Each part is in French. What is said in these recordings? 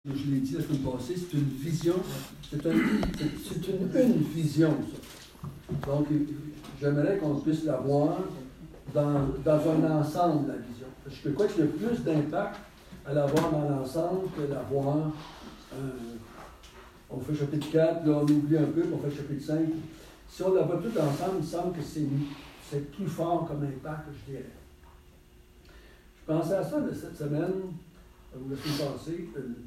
Je l'ai dit la semaine passée, c'est une vision, c'est une vision, ça. Donc, j'aimerais qu'on puisse la voir dans un ensemble, la vision. Je crois qu'il y a plus d'impact à la voir dans l'ensemble que la voir. On fait chapitre 4, là, on oublie un peu, puis on fait chapitre 5. Si on la voit tout ensemble, il me semble que c'est plus fort comme impact, je dirais. Je pensais à ça cette semaine, ou la semaine passée.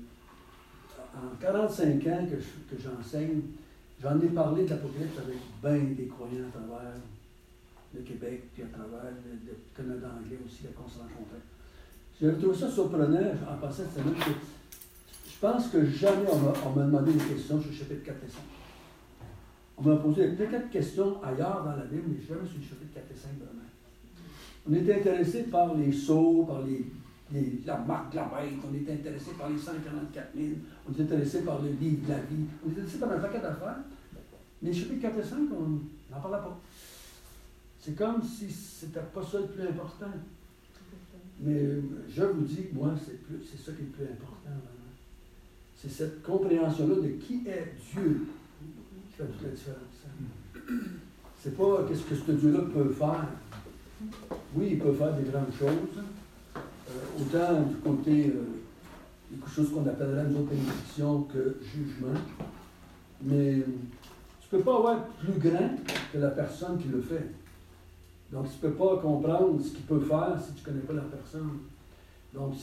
En 45 ans que j'enseigne, j'en ai parlé de l'Apocalypse avec bien des croyants à travers le Québec, puis à travers le Canada anglais aussi, qu'on se rencontrait. J'ai trouvé ça surprenant en passant cette semaine. Je pense que jamais on m'a demandé des questions sur le chapitre 4 et 5. On m'a posé peut-être questions ailleurs dans la Bible, mais jamais sur le chapitre 4 et 5 vraiment. On était intéressé par les sceaux, par la marque de la bête, on était intéressé par les 144 000, on était intéressé par le livre de la vie, on était intéressé par un paquet d'affaires, mais le chapitre 4 et 5, on n'en parlait pas. C'est comme si c'était pas ça le plus important. Mais je vous dis, moi, c'est ça qui est le plus important, vraiment. C'est cette compréhension-là de qui est Dieu qui fait toute la différence. C'est pas qu'est-ce que ce Dieu-là peut faire. Oui, il peut faire des grandes choses. Autant du côté quelque chose qu'on appellerait une autre bénédiction que jugement. Mais tu ne peux pas avoir plus grand que la personne qui le fait. Donc, tu ne peux pas comprendre ce qu'il peut faire si tu ne connais pas la personne. Donc,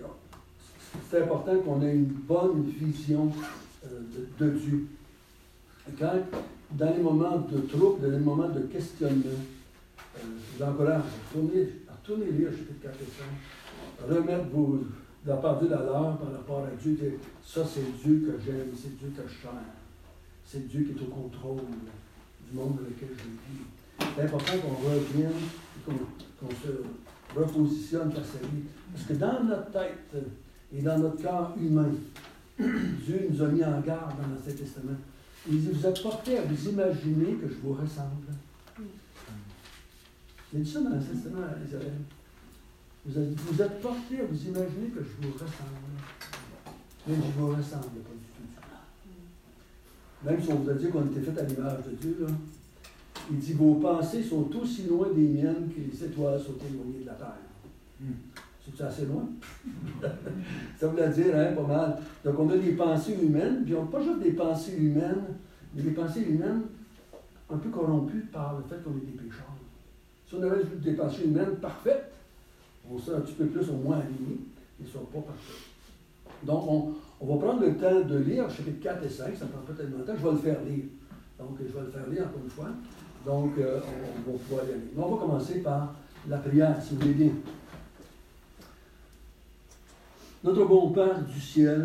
c'est important qu'on ait une bonne vision de Dieu. Et quand, dans les moments de trouble, dans les moments de questionnement, je vous encourage à retourner lire le chapitre 4 et 5, remettre la part de la leur par rapport à Dieu. Ça, c'est Dieu que j'aime, c'est Dieu que je cherche. C'est Dieu qui est au contrôle du monde dans lequel je vis. C'est important qu'on revienne, qu'on se repositionne face à lui. Parce que dans notre tête et dans notre corps humain, Dieu nous a mis en garde dans l'Ancien Testament. Il dit, vous êtes pas prêts à vous imaginer que je vous ressemble. Il dit ça dans l'Ancien Testament à Israël. Vous êtes pas prêts à vous imaginer que je vous ressemble. Mais je vous ressemble pas du tout. Même si on vous a dit qu'on était fait à l'image de Dieu, là, il dit, vos pensées sont aussi loin des miennes que les étoiles sont éloignées de la terre. C'est-tu assez loin? Ça voulait dire, hein, pas mal. Donc, on a des pensées humaines, puis on n'a pas juste des pensées humaines, mais des pensées humaines un peu corrompues par le fait qu'on est des pécheurs. Si on avait des pensées humaines parfaites, on serait un petit peu plus au moins alignés, mais elles ne sont pas parfaites. Donc, on va prendre le temps de lire, chapitre 4 et 5, ça ne prend pas tellement de temps, je vais le faire lire. Donc, je vais le faire lire encore une fois. Donc, on va pouvoir y aller. Mais on va commencer par la prière, si vous voulez bien. Notre bon Père du ciel,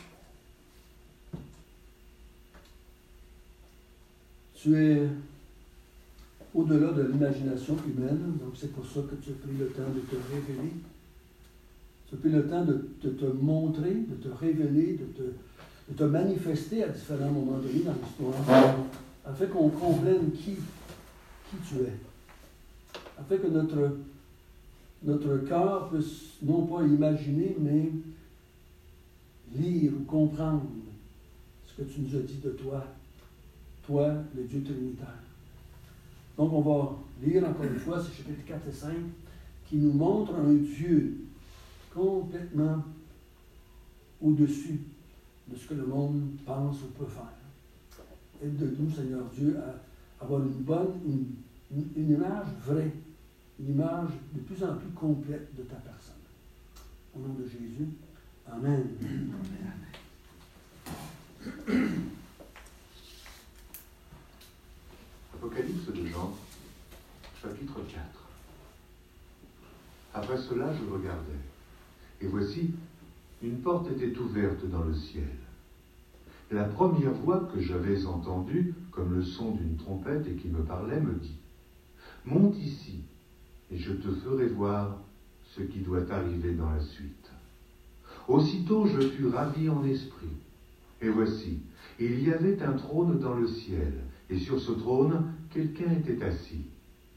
tu es au-delà de l'imagination humaine, donc c'est pour ça que tu as pris le temps de te révéler. Tu as pris le temps de te montrer, de te révéler, de te manifester à différents moments donnés dans l'histoire, afin qu'on comprenne qui tu es. Afin que notre cœur puisse non pas imaginer, mais lire ou comprendre ce que tu nous as dit de toi, le Dieu Trinitaire. Donc, on va lire encore une fois ces chapitres 4 et 5 qui nous montrent un Dieu complètement au-dessus de ce que le monde pense ou peut faire. Aide de nous, Seigneur Dieu, à avoir une image vraie, une image de plus en plus complète de ta personne. Au nom de Jésus, Amen. Amen. Apocalypse de Jean, chapitre 4. Après cela, je regardais, et voici, une porte était ouverte dans le ciel. La première voix que j'avais entendue, comme le son d'une trompette et qui me parlait, me dit « Monte ici, et je te ferai voir ce qui doit arriver dans la suite. » Aussitôt je fus ravi en esprit, et voici, il y avait un trône dans le ciel, et sur ce trône, quelqu'un était assis.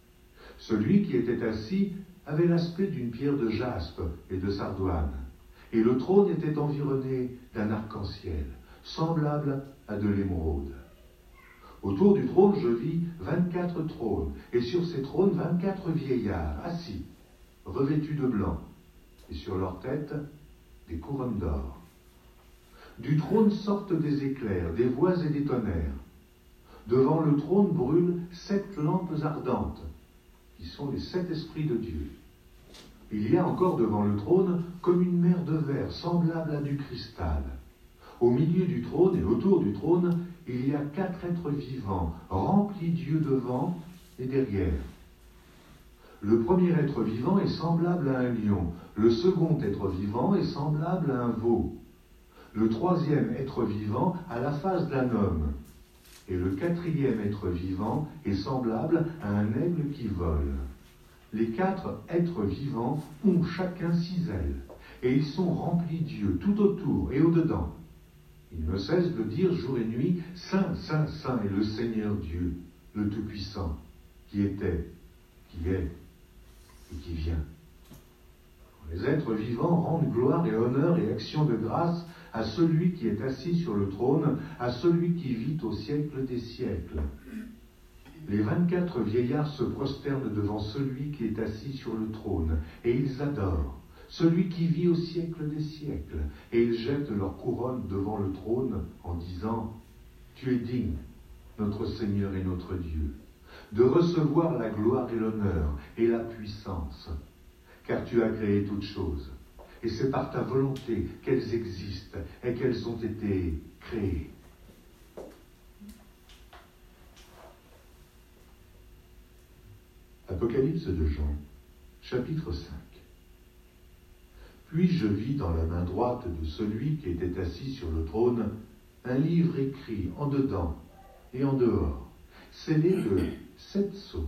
Celui qui était assis avait l'aspect d'une pierre de jaspe et de sardoine, et le trône était environné d'un arc-en-ciel, semblable à de l'émeraude. Autour du trône, je vis 24 trônes, et sur ces trônes, 24 vieillards, assis, revêtus de blanc, et sur leurs têtes, des couronnes d'or. Du trône sortent des éclairs, des voix et des tonnerres. Devant le trône brûlent 7 lampes ardentes, qui sont les 7 esprits de Dieu. Il y a encore devant le trône comme une mer de verre, semblable à du cristal. Au milieu du trône et autour du trône, il y a 4 êtres vivants, remplis d'yeux devant et derrière. Le premier être vivant est semblable à un lion, le second être vivant est semblable à un veau, le troisième être vivant a la face d'un homme, et le quatrième être vivant est semblable à un aigle qui vole. Les 4 êtres vivants ont chacun 6 ailes, et ils sont remplis d'yeux tout autour et au-dedans. Ils ne cessent de dire jour et nuit, « Saint, Saint, Saint est le Seigneur Dieu, le Tout-Puissant, qui était, qui est et qui vient. » Les êtres vivants rendent gloire et honneur et action de grâce à celui qui est assis sur le trône, à celui qui vit au siècle des siècles. Les 24 vieillards se prosternent devant celui qui est assis sur le trône, et ils adorent celui qui vit au siècle des siècles, et ils jettent leur couronne devant le trône en disant « Tu es digne, notre Seigneur et notre Dieu, de recevoir la gloire et l'honneur et la puissance, car tu as créé toutes choses, et c'est par ta volonté qu'elles existent et qu'elles ont été créées. » Apocalypse de Jean, chapitre 5. Puis je vis dans la main droite de celui qui était assis sur le trône un livre écrit en dedans et en dehors, scellé de 7 sceaux.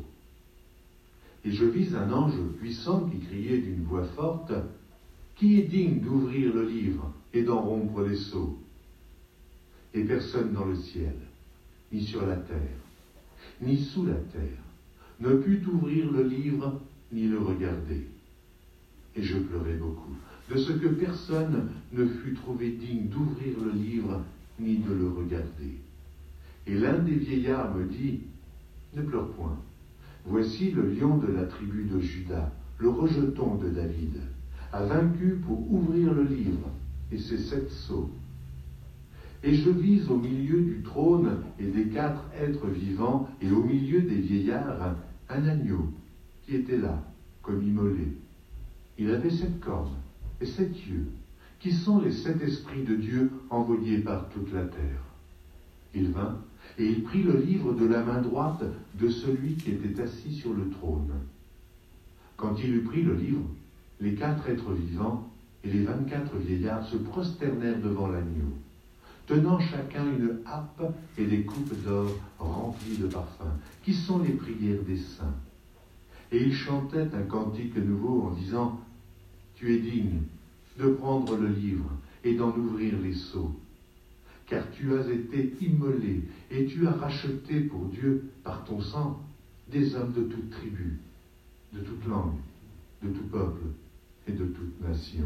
Et je vis un ange puissant qui criait d'une voix forte, « Qui est digne d'ouvrir le livre et d'en rompre les sceaux ?» Et personne dans le ciel, ni sur la terre, ni sous la terre, ne put ouvrir le livre ni le regarder. Et je pleurais beaucoup, de ce que personne ne fut trouvé digne d'ouvrir le livre ni de le regarder. Et l'un des vieillards me dit, « Ne pleure point, voici le lion de la tribu de Juda, le rejeton de David, a vaincu pour ouvrir le livre et ses 7 sceaux. » Et je vis au milieu du trône et des 4 êtres vivants et au milieu des vieillards un agneau qui était là, comme immolé. Il avait 7 cornes et 7 yeux, qui sont les 7 esprits de Dieu envoyés par toute la terre. Il vint et il prit le livre de la main droite de celui qui était assis sur le trône. Quand il eut pris le livre, les 4 êtres vivants et les 24 vieillards se prosternèrent devant l'agneau, tenant chacun une harpe et des coupes d'or remplies de parfums, qui sont les prières des saints. Et ils chantaient un cantique nouveau en disant, « Tu es digne de prendre le livre et d'en ouvrir les sceaux, car tu as été immolé et tu as racheté pour Dieu par ton sang des hommes de toute tribu, de toute langue, de tout peuple et de toute nation.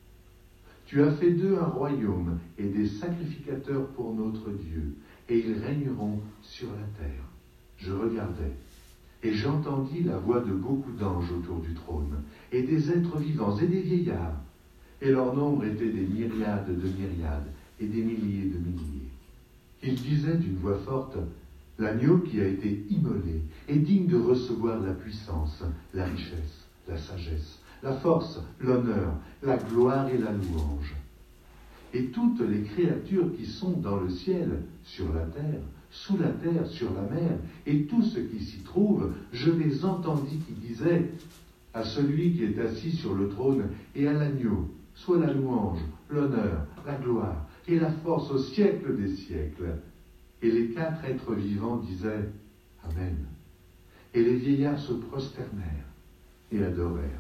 Tu as fait d'eux un royaume et des sacrificateurs pour notre Dieu, et ils régneront sur la terre. » Je regardais, et j'entendis la voix de beaucoup d'anges autour du trône, et des êtres vivants et des vieillards, et leur nombre était des myriades de myriades, et des milliers de milliers. Ils disaient d'une voix forte, « L'agneau qui a été immolé est digne de recevoir la puissance, la richesse, la sagesse, la force, l'honneur, la gloire et la louange. » Et toutes les créatures qui sont dans le ciel, sur la terre, sous la terre, sur la mer, et tout ce qui s'y trouve, je les entendis qui disaient, « À celui qui est assis sur le trône et à l'agneau, soit la louange, l'honneur, la gloire et la force au siècle des siècles. » Et les 4 êtres vivants disaient, « Amen. » Et les vieillards se prosternèrent et adorèrent.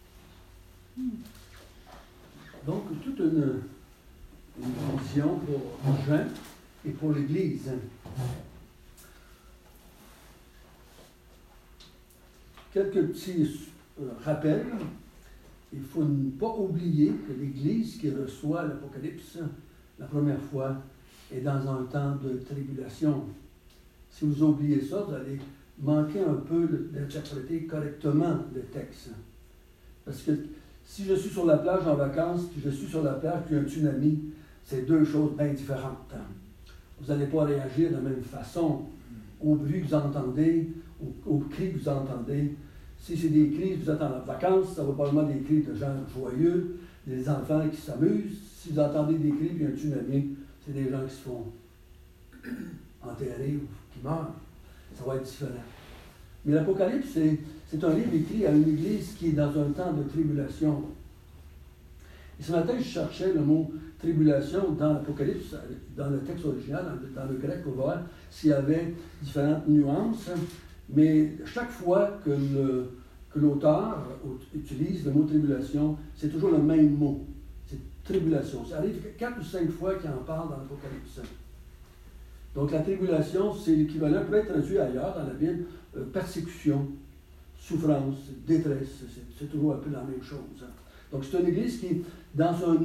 Donc, toute une vision pour Jean et pour l'Église. Quelques petits rappels. il ne faut ne pas oublier que l'Église qui reçoit l'Apocalypse la première fois est dans un temps de tribulation. Si vous oubliez ça, vous allez manquer un peu d'interpréter correctement le texte. Parce que si je suis sur la plage en vacances, puis je suis sur la plage, puis un tsunami, c'est deux choses bien différentes. Vous n'allez pas réagir de la même façon au bruit que vous entendez, au cri que vous entendez. Si c'est des cris, vous êtes en vacances, ça va probablement des cris de gens joyeux, des enfants qui s'amusent. Si vous entendez des cris, puis un tsunami, c'est des gens qui se font enterrer ou qui meurent. Ça va être différent. Mais l'Apocalypse, c'est un livre écrit à une église qui est dans un temps de tribulation. Et ce matin, je cherchais le mot tribulation dans l'Apocalypse, dans le texte original, dans le grec, pour voir s'il y avait différentes nuances. Mais chaque fois que l'auteur utilise le mot tribulation, c'est toujours le même mot. C'est tribulation. Ça arrive 4 ou 5 fois qu'il en parle dans l'Apocalypse. Donc la tribulation, c'est l'équivalent, peut être traduit ailleurs dans la Bible, persécution, souffrance, détresse. C'est toujours un peu la même chose. Donc c'est une église qui est dans un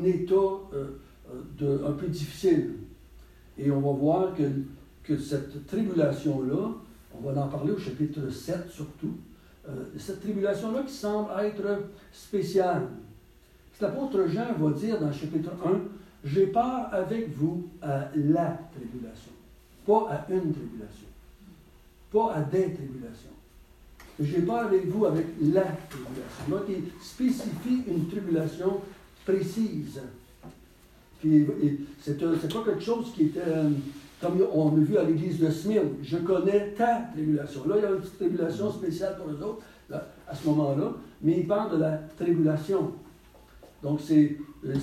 état un peu difficile. Et on va voir que cette tribulation-là, on va en parler au chapitre 7 surtout, cette tribulation-là qui semble être spéciale. L'apôtre Jean va dire dans le chapitre 1, « J'ai peur avec vous à la tribulation. » Pas à une tribulation. Pas à des tribulations. J'ai peur avec vous avec la tribulation. Donc, il spécifie une tribulation précise. Puis, c'est pas quelque chose qui était, comme on a vu à l'église de Smyrne, je connais ta tribulation. Là, il y a une petite tribulation spéciale pour eux autres, là, à ce moment-là, mais il parle de la tribulation. Donc, c'est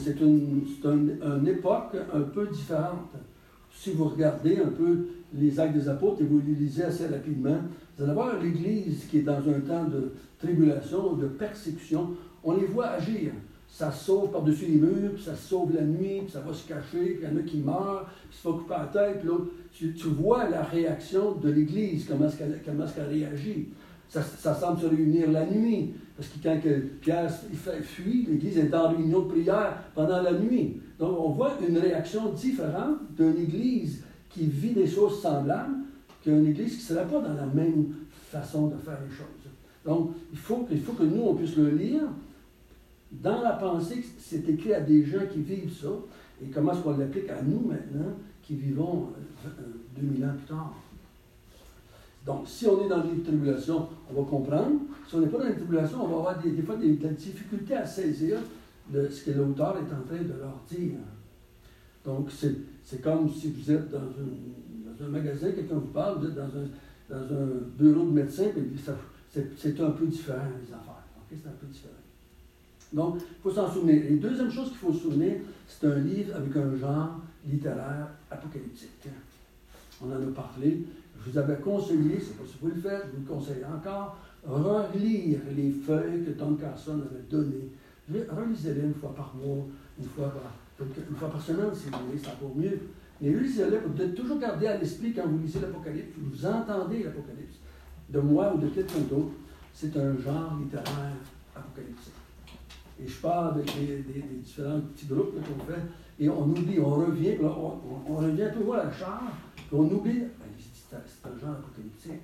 une époque un peu différente. Si vous regardez un peu les Actes des Apôtres et vous les lisez assez rapidement, vous allez voir l'Église qui est dans un temps de tribulation, de persécution. On les voit agir. Ça sauve par-dessus les murs, puis ça sauve la nuit, puis ça va se cacher, puis il y en a qui meurent, puis se font couper la tête. Puis là, tu vois la réaction de l'Église, comment est-ce qu'elle réagit. Ça semble se réunir la nuit. Parce que quand Pierre fuit, l'Église est en réunion de prière pendant la nuit. Donc, on voit une réaction différente d'une Église qui vit des choses semblables qu'une Église qui ne serait pas dans la même façon de faire les choses. Donc, il faut que nous, on puisse le lire dans la pensée que c'est écrit à des gens qui vivent ça, et comment est-ce qu'on l'applique à nous maintenant, qui vivons 2000 ans plus tard. Donc, si on est dans les tribulations, on va comprendre. Si on n'est pas dans les tribulations, on va avoir des fois des difficultés à saisir de ce que l'auteur est en train de leur dire. Donc, c'est comme si vous êtes dans un magasin, quelqu'un vous parle, vous êtes dans un bureau de médecin, puis c'est un peu différent, les affaires. Okay? C'est un peu différent. Donc, il faut s'en souvenir. Et deuxième chose qu'il faut se souvenir, c'est un livre avec un genre littéraire apocalyptique. On en a parlé. Je vous avais conseillé, je ne sais pas si vous le faites, je vous le conseille encore, relire les feuilles que Don Carson avait données. Relisez-les une fois par mois, une fois par semaine, si vous voulez, c'est encore mieux. Mais lisez-les, vous devez toujours garder à l'esprit quand vous lisez l'Apocalypse, vous entendez l'Apocalypse, de moi ou de quelqu'un d'autre, c'est un genre littéraire apocalyptique. Et je parle avec des différents petits groupes qu'on fait, et on oublie, on revient, on revient toujours à la charge, puis on oublie. C'est un genre apocalyptique.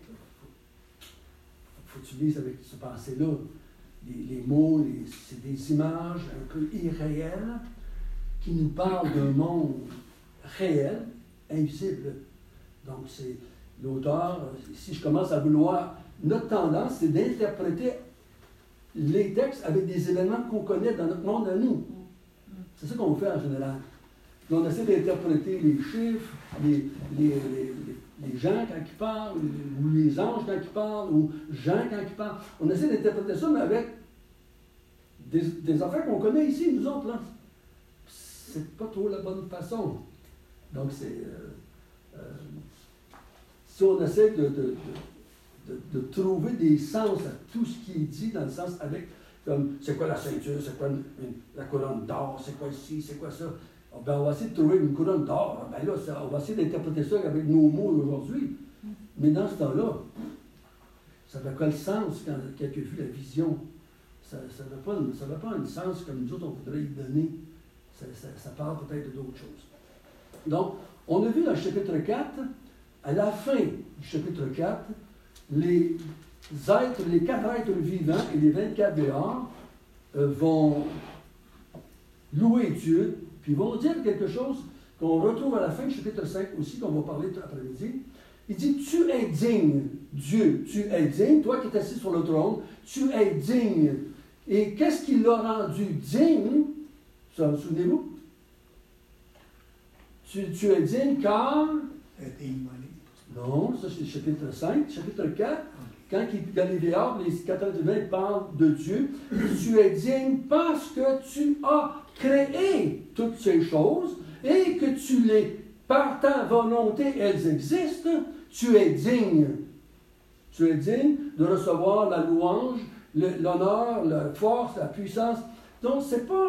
Faut que tu lises avec ce pensée-là. Les mots, c'est des images un peu irréelles qui nous parlent d'un monde réel, invisible. Donc, c'est l'auteur, si je commence à vouloir, notre tendance, c'est d'interpréter les textes avec des événements qu'on connaît dans notre monde à nous. C'est ça qu'on fait en général. Puis on essaie d'interpréter les chiffres, les gens quand ils parlent, ou les anges quand ils parlent, ou Jean quand ils parlent. On essaie d'interpréter ça, mais avec des affaires qu'on connaît ici, nous autres, là. C'est pas trop la bonne façon. Donc, si on essaie de trouver des sens à tout ce qui est dit, dans le sens avec, comme, c'est quoi la ceinture, c'est quoi la couronne d'or, c'est quoi ici, c'est quoi ça. Ben, on va essayer de trouver une couronne d'or. Ben là, on va essayer d'interpréter ça avec nos mots d'aujourd'hui. Mais dans ce temps-là, ça fait quel sens quand quelqu'un a vu la vision? ça n'a pas un sens comme nous autres, on voudrait y donner. Ça parle peut-être d'autres choses. Donc, on a vu dans le chapitre 4, à la fin du chapitre 4, les 4 êtres vivants et les 24 dehors vont louer Dieu, puis vont dire quelque chose qu'on retrouve à la fin du chapitre 5 aussi, qu'on va parler tout après-midi. Il dit, tu es digne, Dieu, tu es digne, toi qui es assis sur le trône, tu es digne. Et qu'est-ce qui l'a rendu digne? Ça, vous souvenez-vous? Tu es digne car... Non, ça c'est le chapitre 5. Chapitre 4, quand dans les dehors, les 80 parlent de Dieu, tu es digne parce que tu as créé toutes ces choses et que tu les, par ta volonté, elles existent, tu es digne. Tu es digne de recevoir la louange, l'honneur, la force, la puissance. Donc, c'est pas...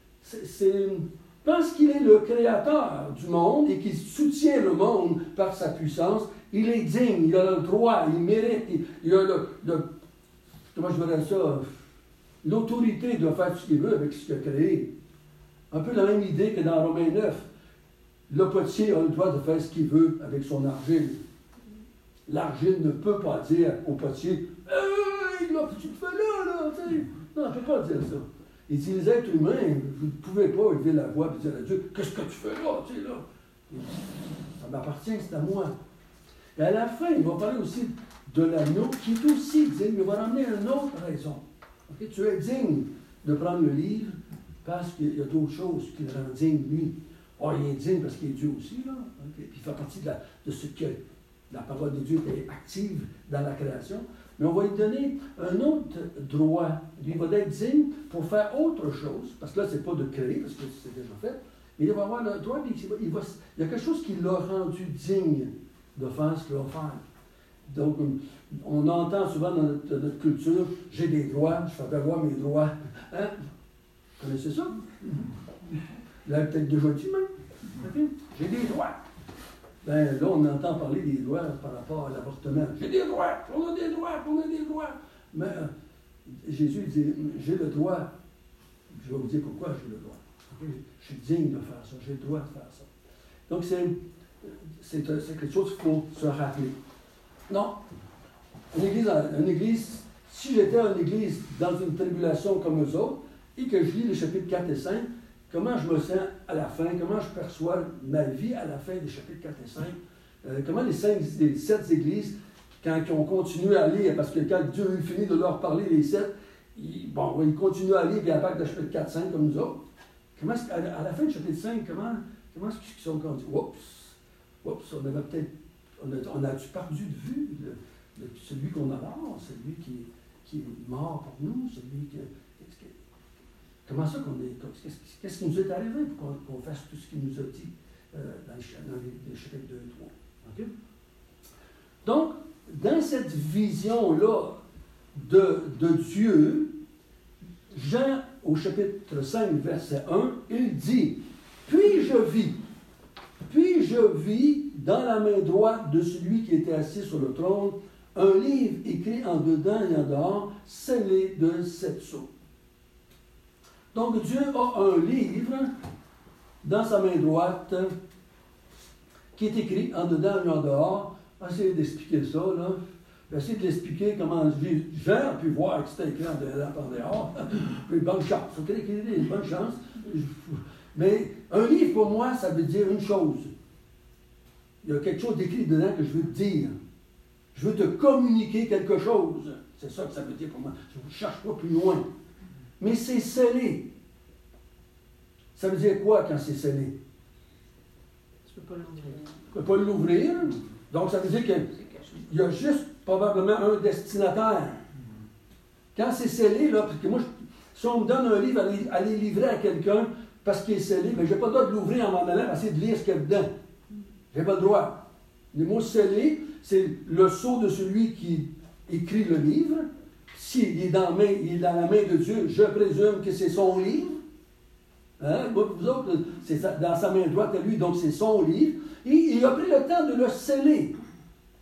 Parce qu'il est le créateur du monde et qu'il soutient le monde par sa puissance, il est digne, il a le droit, il mérite, il a comment je dirais ça, l'autorité de faire ce qu'il veut avec ce qu'il a créé. Un peu la même idée que dans Romains 9. Le potier a le droit de faire ce qu'il veut avec son argile. L'argile ne peut pas dire au potier « Hey, là, tu te fais là, tu sais. » Non, elle ne peut pas dire ça. Il dit, les êtres humains, vous ne pouvez pas élever la voix et dire à Dieu, qu'est-ce que tu fais là, tu sais, là? Il dit, ça m'appartient, c'est à moi. Et à la fin, il va parler aussi de l'agneau qui est aussi digne, mais il va ramener une autre raison. Okay? Tu es digne de prendre le livre parce qu'il y a d'autres choses qui le rendent digne, lui. Oh, il est digne parce qu'il est Dieu aussi, là. Okay? Puis il fait partie de ce que la parole de Dieu est active dans la création. Mais on va lui donner un autre droit. Il va être digne pour faire autre chose, parce que là, ce n'est pas de créer, parce que c'est déjà fait, mais il va avoir le droit, il y a quelque chose qui l'a rendu digne de faire ce qu'il va faire. Donc, on entend souvent dans notre culture, j'ai des droits, je fais valoir mes droits. Hein? Vous connaissez ça? Vous l'avez peut-être déjà dit, même. Okay? J'ai des droits. Ben là, on entend parler des droits par rapport à l'avortement. J'ai des droits, on a des droits, on a des droits. Mais Jésus dit, j'ai le droit. Je vais vous dire pourquoi j'ai le droit. Okay? Je suis digne de faire ça, j'ai le droit de faire ça. Donc, c'est quelque chose qu'il faut se rappeler. Non, une église, si j'étais une église dans une tribulation comme eux autres, et que je lis les chapitres 4 et 5, comment je me sens à la fin, comment je perçois ma vie à la fin des chapitres 4 et 5, comment les 7 églises, quand ils ont continué à lire, parce que quand Dieu a fini de leur parler, les 7, ils continuent à lire, puis à partir de chapitre 4 5 comme nous autres. Comment à la fin du chapitre 5, comment est-ce qu'ils sont dit, oups, on avait peut-être, on a-tu perdu de vue celui qu'on adore, celui qui est mort pour nous, celui qui... Comment ça qu'on est... Qu'est-ce qui nous est arrivé pour qu'on fasse tout ce qu'il nous a dit dans les chapitres 2 et 3? Okay? Donc, dans cette vision-là de Dieu, Jean, au chapitre 5, verset 1, il dit, « Puis je vis dans la main droite de celui qui était assis sur le trône, un livre écrit en dedans et en dehors, scellé de 7 sceaux. » Donc, Dieu a un livre dans sa main droite qui est écrit en dedans et en dehors. Essayez d'expliquer ça, là. Essayez de l'expliquer comment Jean a pu voir que c'était écrit en dedans et en dehors. Bonne chance. Il faut qu'il ait une bonne chance. Mais un livre, pour moi, ça veut dire une chose. Il y a quelque chose d'écrit dedans que je veux te dire. Je veux te communiquer quelque chose. C'est ça que ça veut dire pour moi. Je ne cherche pas plus loin. Mais c'est scellé. Ça veut dire quoi quand c'est scellé? Tu ne peux pas l'ouvrir. Tu ne peux pas l'ouvrir. Donc, ça veut dire qu'il y a juste probablement un destinataire. Quand c'est scellé, là, parce que moi, si on me donne un livre à les livrer à quelqu'un parce qu'il est scellé, bien, je n'ai pas le droit de l'ouvrir en m'en allant essayer de lire ce qu'il y a dedans. Je n'ai pas le droit. Le mot scellé, c'est le sceau de celui qui écrit le livre. S'il est dans la main de Dieu, je présume que c'est son livre. Hein? Vous autres, c'est dans sa main droite à lui, donc c'est son livre. Et il a pris le temps de le sceller.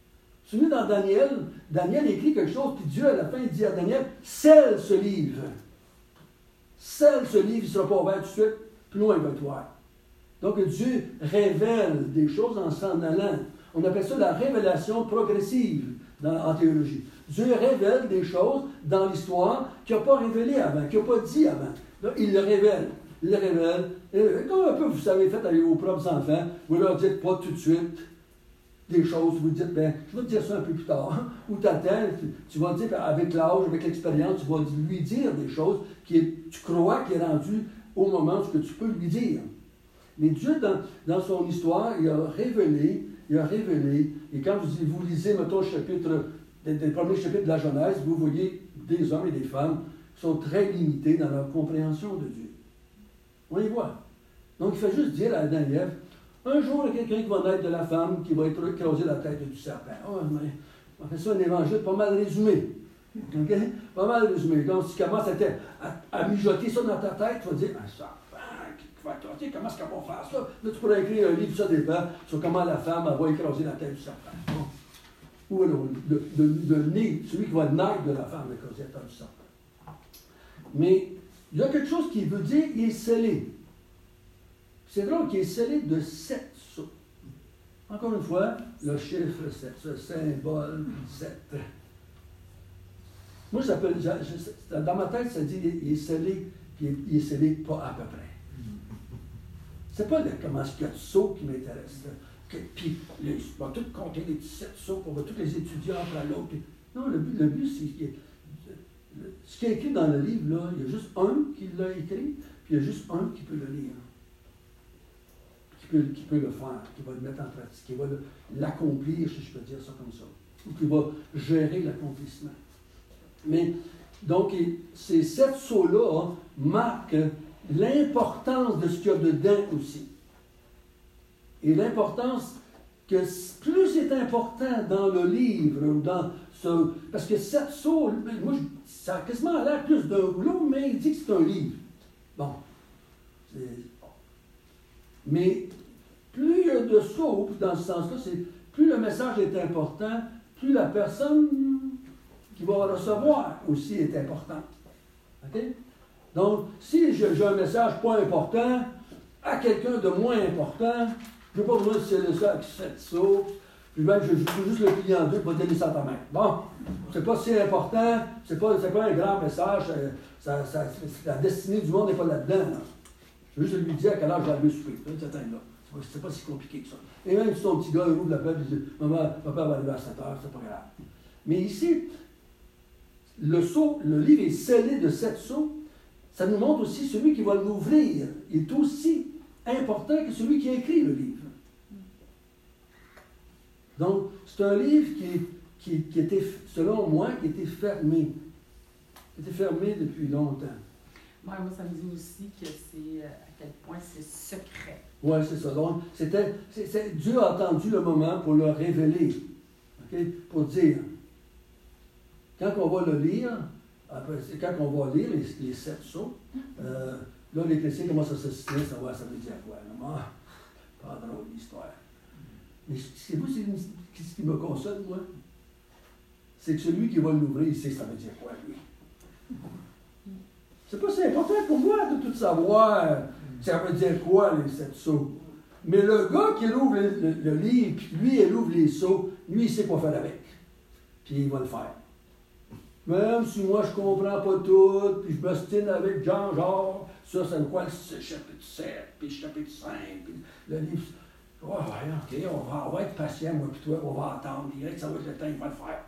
Tu vois, dans Daniel écrit quelque chose, puis Dieu, à la fin, il dit à Daniel, scelle ce livre. Scelle ce livre, il ne sera pas ouvert tout de suite, plus loin il va être ouvert. Donc Dieu révèle des choses en s'en allant. On appelle ça la révélation progressive en théologie. Dieu révèle des choses dans l'histoire qu'il n'a pas révélées avant, qu'il n'a pas dit avant. Là, il le révèle. Il le révèle. Comme un peu vous savez fait avec vos propres enfants, vous leur dites pas tout de suite des choses, vous dites, ben, je vais te dire ça un peu plus tard. Ou t'attends, tu vas dire, avec l'âge, avec l'expérience, tu vas lui dire des choses que tu crois qu'il est rendu au moment où tu peux lui dire. Mais Dieu, dans son histoire, il a révélé, et quand vous lisez, mettons, des premiers chapitres de la Genèse, vous voyez des hommes et des femmes qui sont très limités dans leur compréhension de Dieu. On les voit. Donc, il fait juste dire à Adam et Ève, un jour, il y a quelqu'un qui va naître de la femme qui va écraser la tête du serpent. Oh, mais on fait ça un évangile pas mal résumé. Okay? Pas mal résumé. Donc, si tu commences à mijoter ça dans ta tête, tu vas dire, un serpent qui va écraser, comment est-ce qu'on va faire ça? Là, tu pourrais écrire un livre, ça dépend, sur comment la femme va écraser la tête du serpent. Bon. Ou alors, celui qui va naître de la femme va écraser la tête du serpent. Mais il y a quelque chose qui veut dire, il est scellé. C'est drôle qu'il est scellé de 7 sceaux. Encore une fois, le chiffre 7, ce symbole 7. Moi, dans ma tête, ça dit qu'il est scellé, puis il est scellé pas à peu près. C'est pas comment est-ce qu'il y a de sceaux qui m'intéresse. Puis, on va tout compter les 7 sceaux, on va tous les étudier un après l'autre. Non, le but, c'est ce qui est écrit dans le livre, là, il y a juste un qui l'a écrit, puis il y a juste un qui peut le lire. Qui peut le faire, qui va le mettre en pratique, qui va l'accomplir, si je peux dire ça comme ça, ou qui va gérer l'accomplissement. Mais, donc, ces 7 sceaux-là marquent l'importance de ce qu'il y a dedans aussi. Et l'importance que plus c'est important dans le livre, ou dans ce... Parce que 7 sceaux, moi, ça a quasiment l'air plus d'un rouleau, mais il dit que c'est un livre. Bon. Mais plus il y a de sceaux, dans ce sens-là, plus le message est important, plus la personne qui va recevoir aussi est importante. OK? Donc, si j'ai un message pas important à quelqu'un de moins important, je n'ai pas besoin de sceller ça avec 7 sceaux, puis même je peux juste le plier en deux pour donner ça à ta main. Bon, c'est pas si important, c'est pas un grand message, la destinée du monde n'est pas là-dedans. Là. Je veux juste lui dire à quelle heure j'ai arrivé souper. C'est pas si compliqué que ça. Et même si ton petit gars ouvre la porte et dit maman, papa va arriver à 7 heures, c'est pas grave. Mais ici, le livre est scellé de 7 sceaux. Ça nous montre aussi celui qui va l'ouvrir. Il est aussi important que celui qui a écrit le livre. Donc, c'est un livre qui était, selon moi, qui était fermé. Qui était fermé depuis longtemps. Moi, ça me dit aussi que c'est à quel point c'est secret. Oui, c'est ça. Donc, Dieu a attendu le moment pour le révéler. Okay? Pour dire. Quand on va le lire, après, quand on va lire les 7 sceaux, là, les chrétiens commencent à se citer, savoir ça veut dire quoi. Pas drôle l'histoire. Mais c'est vous, ce qui me console, moi. C'est que celui qui va l'ouvrir, il sait ça veut dire quoi, lui. C'est pas si important pour moi de tout savoir ça veut dire quoi, les 7 sceaux. Mais le gars qui ouvre le livre, puis lui, il ouvre les sceaux, lui, il sait quoi faire avec. Puis il va le faire. Même si moi, je comprends pas tout, puis je m'ostine avec Jean-Jacques, ça veut quoi le chapitre 7, puis le chapitre 5, puis le livre... Oh, ouais, OK, on va être patient, moi, puis toi, on va attendre. Il ça va être le temps, il va le faire.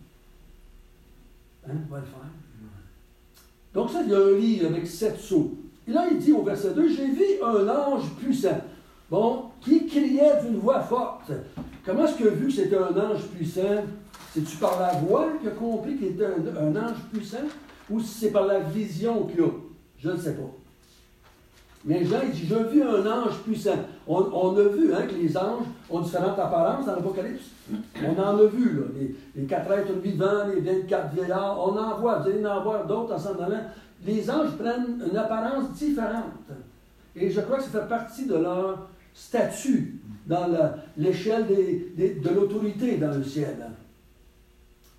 Hein, il va le faire. Donc ça, il y a un livre avec 7 sceaux. Et là, il dit au verset 2, « J'ai vu un ange puissant, bon, qui criait d'une voix forte. » Comment est-ce qu'il a vu que c'était un ange puissant? C'est-tu par la voix qu'il a compris qu'il était un ange puissant? Ou si c'est par la vision qu'il a? Je ne sais pas. Mais Jean, il dit, « J'ai vu un ange puissant. » On a vu que les anges ont différentes apparences dans l'Apocalypse. On en a vu, là, les 4 êtres vivants, les 24 vieillards. On en voit, vous allez en voir d'autres en s'en allant. Les anges prennent une apparence différente. Et je crois que ça fait partie de leur statut dans l'échelle de l'autorité dans le ciel.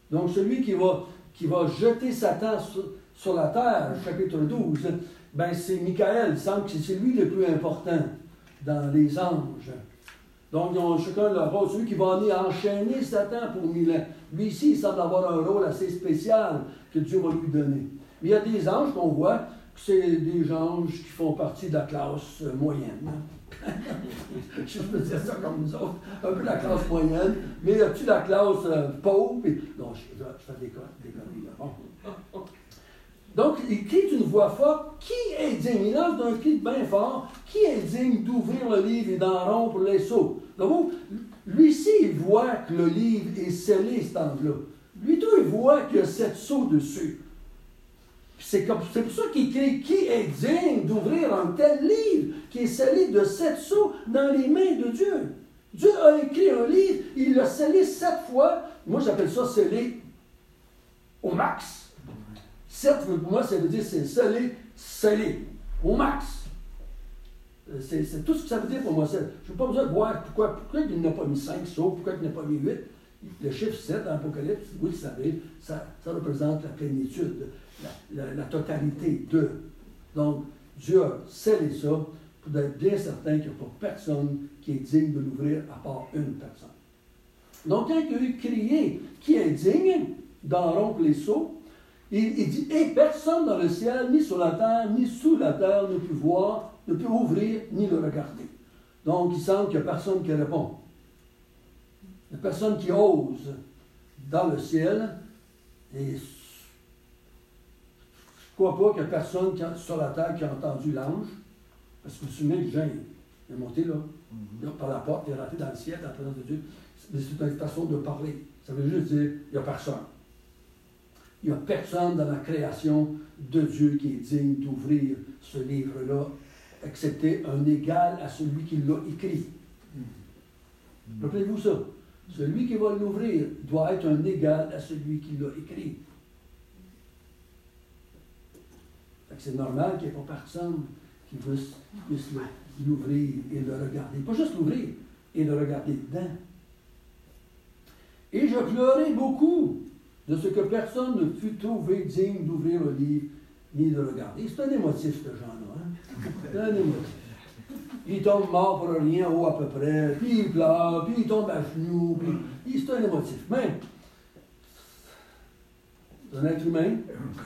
Donc, celui qui va jeter Satan sur la terre, chapitre 12, ben c'est Michael. Il semble que c'est lui le plus important dans les anges. Donc, ils ont chacun leur rôle. Celui qui va venir enchaîner Satan pour 1000 ans. Lui ici, il semble avoir un rôle assez spécial que Dieu va lui donner. Mais il y a des anges qu'on voit que c'est des anges qui font partie de la classe moyenne. Je peux dire ça comme nous autres. Un peu la classe moyenne. Mais y a-tu la classe pauvre? Non, je fais des conneries là. Bon. Donc, il crie d'une voix forte. Qui est digne? Il lance d'un cri bien fort. Qui est digne d'ouvrir le livre et d'en rompre les sceaux? Donc, lui-ci, il voit que le livre est scellé, cet ange-là. Lui, tout, il voit qu'il y a 7 sceaux dessus. C'est pour ça qu'il crie. Qui est digne d'ouvrir un tel livre qui est scellé de 7 sceaux dans les mains de Dieu? Dieu a écrit un livre, il l'a scellé 7 fois. Moi, j'appelle ça scellé au max. 7, pour moi, ça veut dire c'est scellé, au max. C'est tout ce que ça veut dire pour moi. Je n'ai pas besoin de voir pourquoi il n'a pas mis 5 sceaux, pourquoi il n'a pas mis 8. Le chiffre 7 dans l'Apocalypse, vous le savez, ça représente la plénitude, la totalité de. Donc, Dieu a scellé ça pour être bien certain qu'il n'y a pas personne qui est digne de l'ouvrir à part une personne. Donc, quand il a eu crié qui est digne d'en rompre les sceaux, il dit, et personne dans le ciel, ni sur la terre, ni sous la terre ne peut voir, ne peut ouvrir, ni le regarder. Donc, il semble qu'il n'y a personne qui répond. Il n'y a personne qui ose dans le ciel. Et je ne crois pas qu'il y a personne sur la terre qui a entendu l'ange. Parce que vous vous souvenez que Jean est monté là, par la porte, il est rentré dans le ciel, dans la présence de Dieu. Mais c'est une façon de parler. Ça veut juste dire, il n'y a personne. Il n'y a personne dans la création de Dieu qui est digne d'ouvrir ce livre-là, excepté un égal à celui qui l'a écrit. Rappelez-vous ça. Celui qui va l'ouvrir doit être un égal à celui qui l'a écrit. C'est normal qu'il n'y ait pas personne qui puisse l'ouvrir et le regarder. Pas juste l'ouvrir, et le regarder dedans. Et je pleurais beaucoup de ce que personne ne fut trouvé digne d'ouvrir le livre ni de le regarder. C'est un émotif, ce genre-là. Hein? C'est un émotif. Il tombe mort pour rien, haut à peu près, puis il pleure, puis il tombe à genoux, puis c'est un émotif. Mais, c'est un être humain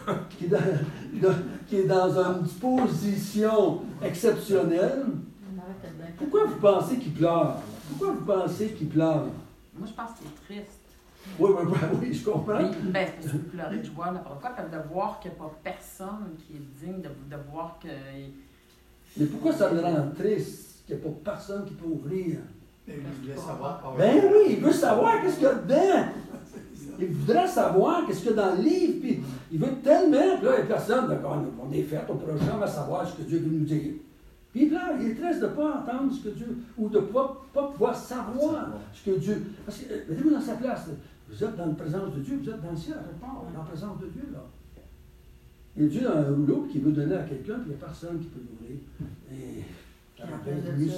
qui est dans une position exceptionnelle. Pourquoi vous pensez qu'il pleure? Pourquoi vous pensez qu'il pleure? Moi, je pense que c'est triste. Oui, je comprends. Oui, ben, c'est parce que vous pleurez de joie, n'importe quoi, de voir qu'il n'y a pas personne qui est digne, de voir que... Mais pourquoi ça me rend triste qu'il n'y a pas personne qui peut ouvrir? Il voulait savoir. Ben oui, il veut savoir qu'est-ce qu'il y a dedans. Il voudrait savoir qu'est-ce qu'il y a dans le livre, puis il veut tellement, puis là, il n'y a personne, d'accord, on est fait, on ne pourra jamais savoir ce que Dieu veut nous dire. Puis là, il est triste de ne pas entendre ce que Dieu, ou de ne pas pouvoir savoir ce que Dieu... Parce que, mettez-vous dans sa place, là. Vous êtes dans la présence de Dieu, vous êtes dans le ciel, à quelque part, dans la présence de Dieu, là. Et Dieu a un rouleau qui veut donner à quelqu'un, puis il n'y a personne qui peut l'ouvrir. Et j'aurais bien voulu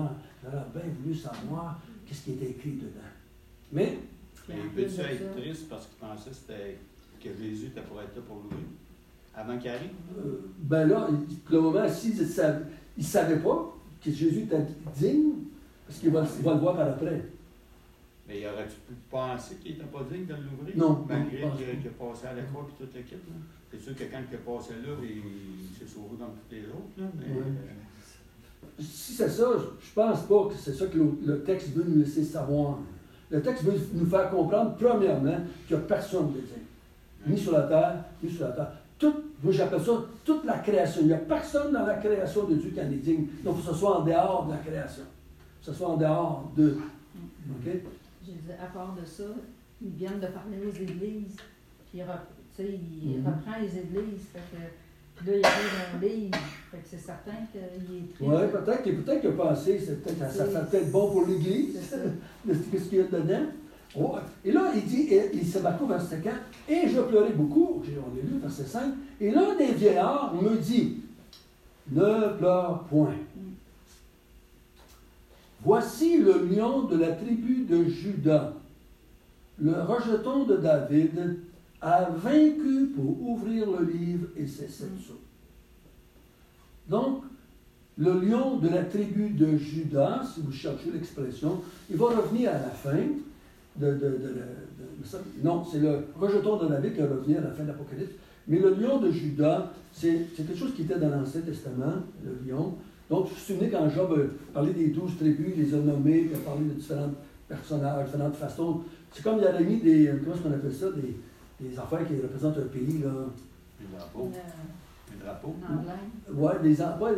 savoir qu'est-ce qui était écrit dedans. Mais peux-tu être triste parce qu'il pensait que Jésus était pour être là pour l'ouvrir? Avant qu'il arrive? Ben là, pour le moment, s'il ne savait pas que Jésus était digne, parce qu'il va le voir par après. Mais il aurait-tu pu penser qu'il n'était pas digne de l'ouvrir? Non. Malgré qu'il a passé à la croix et toute l'équipe. C'est sûr que quand il est passé là, il s'est sauvé comme tous les autres. Là, mais, si c'est ça, je pense pas que c'est ça que le texte veut nous laisser savoir. Le texte veut nous faire comprendre, premièrement, qu'il n'y a personne de digne. Ni sur la terre, ni sur la terre. Moi j'appelle ça toute la création. Il n'y a personne dans la création de Dieu qui en est digne. Donc, que ce soit en dehors de la création. Que ce soit en dehors de... OK? Je disais, à part de ça, ils viennent de parler aux églises. Puis, il reprend les églises. Fait que, puis là, il arrive un livre. Fait que c'est certain qu'il est triste. Oui, peut-être qu'il a pensé, ça serait peut-être bon pour l'Église, qu'est-ce qu'il y a dedans. Oh, et là, il dit, il se marque au verset 4, et je pleurais beaucoup, on l'a lu, verset 5, et l'un des vieillards me dit, ne pleure point. Voici le lion de la tribu de Juda, le rejeton de David a vaincu pour ouvrir le livre et ses 7 sceaux. Donc, le lion de la tribu de Juda, si vous cherchez l'expression, il va revenir à la fin non, c'est le rejeton de David qui va revenir à la fin de l'Apocalypse. Mais le lion de Juda, c'est quelque chose qui était dans l'Ancien Testament, le lion. Donc, je me souviens quand Job a parlé des 12 tribus, il les a nommés, il a parlé de différents personnages, différentes façons. C'est comme il avait mis des, comment est-ce qu'on appelle ça, des affaires qui représentent un pays, là. Les drapeaux. Les drapeaux. Oui, des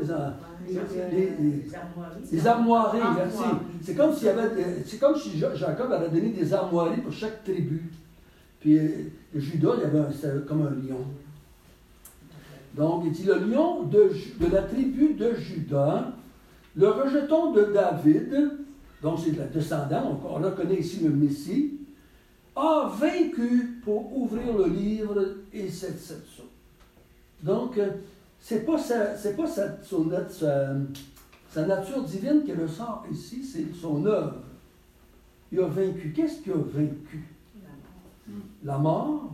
armoiries, merci. C'est comme s'il y avait, c'est comme si Jacob avait donné des armoiries pour chaque tribu. Puis Judas, c'était comme un lion. Donc, il dit le lion de la tribu de Juda, le rejeton de David, donc c'est le descendant, on reconnaît ici le Messie, a vaincu pour ouvrir le livre et cette sceaux. Donc, c'est pas sa nature divine qui ressort ici, c'est son œuvre. Il a vaincu. Qu'est-ce qu'il a vaincu? La mort.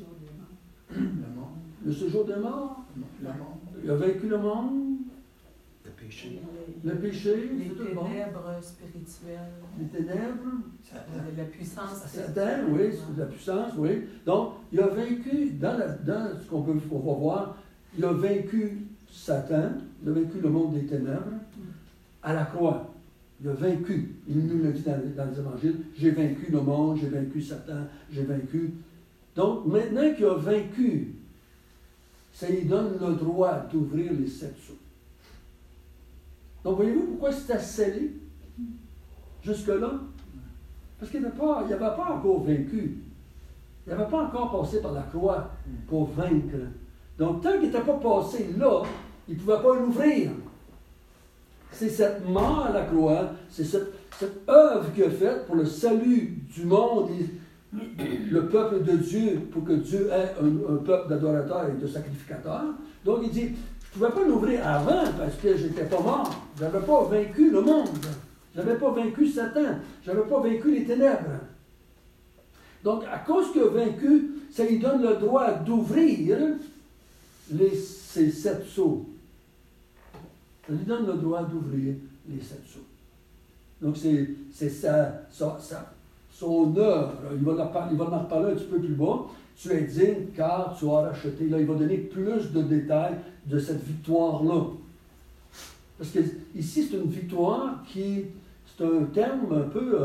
Le séjour des morts. Il a vaincu le monde. Le péché. Le péché. Les ténèbres spirituelles. Les ténèbres. La puissance. Satan, oui, la puissance, oui. Donc, il a vaincu, dans ce qu'on va voir, il a vaincu Satan, il a vaincu le monde des ténèbres à la croix. Il a vaincu. Il nous l'a dit dans les évangiles. J'ai vaincu le monde, j'ai vaincu Satan, j'ai vaincu. Donc, maintenant qu'il a vaincu, ça lui donne le droit d'ouvrir les 7 sceaux. Donc, voyez-vous pourquoi c'était scellé jusque-là? Parce qu'il n'avait pas encore vaincu. Il n'avait pas encore passé par la croix pour vaincre. Donc, tant qu'il n'était pas passé là, il ne pouvait pas l'ouvrir. C'est cette mort à la croix, c'est cette œuvre qu'il a faite pour le salut du monde et le peuple de Dieu, pour que Dieu ait un peuple d'adorateurs et de sacrificateurs. Donc, il dit, je ne pouvais pas l'ouvrir avant parce que je n'étais pas mort. Je n'avais pas vaincu le monde. Je n'avais pas vaincu Satan. Je n'avais pas vaincu les ténèbres. Donc, à cause qu'il a vaincu, ça lui donne le droit d'ouvrir ces 7 sceaux. Ça lui donne le droit d'ouvrir les 7 sceaux. Donc, c'est son œuvre. Il va en reparler un petit peu plus bas. Tu es digne car tu as racheté. Là, il va donner plus de détails de cette victoire-là. Parce que ici, c'est une victoire qui... C'est un terme un peu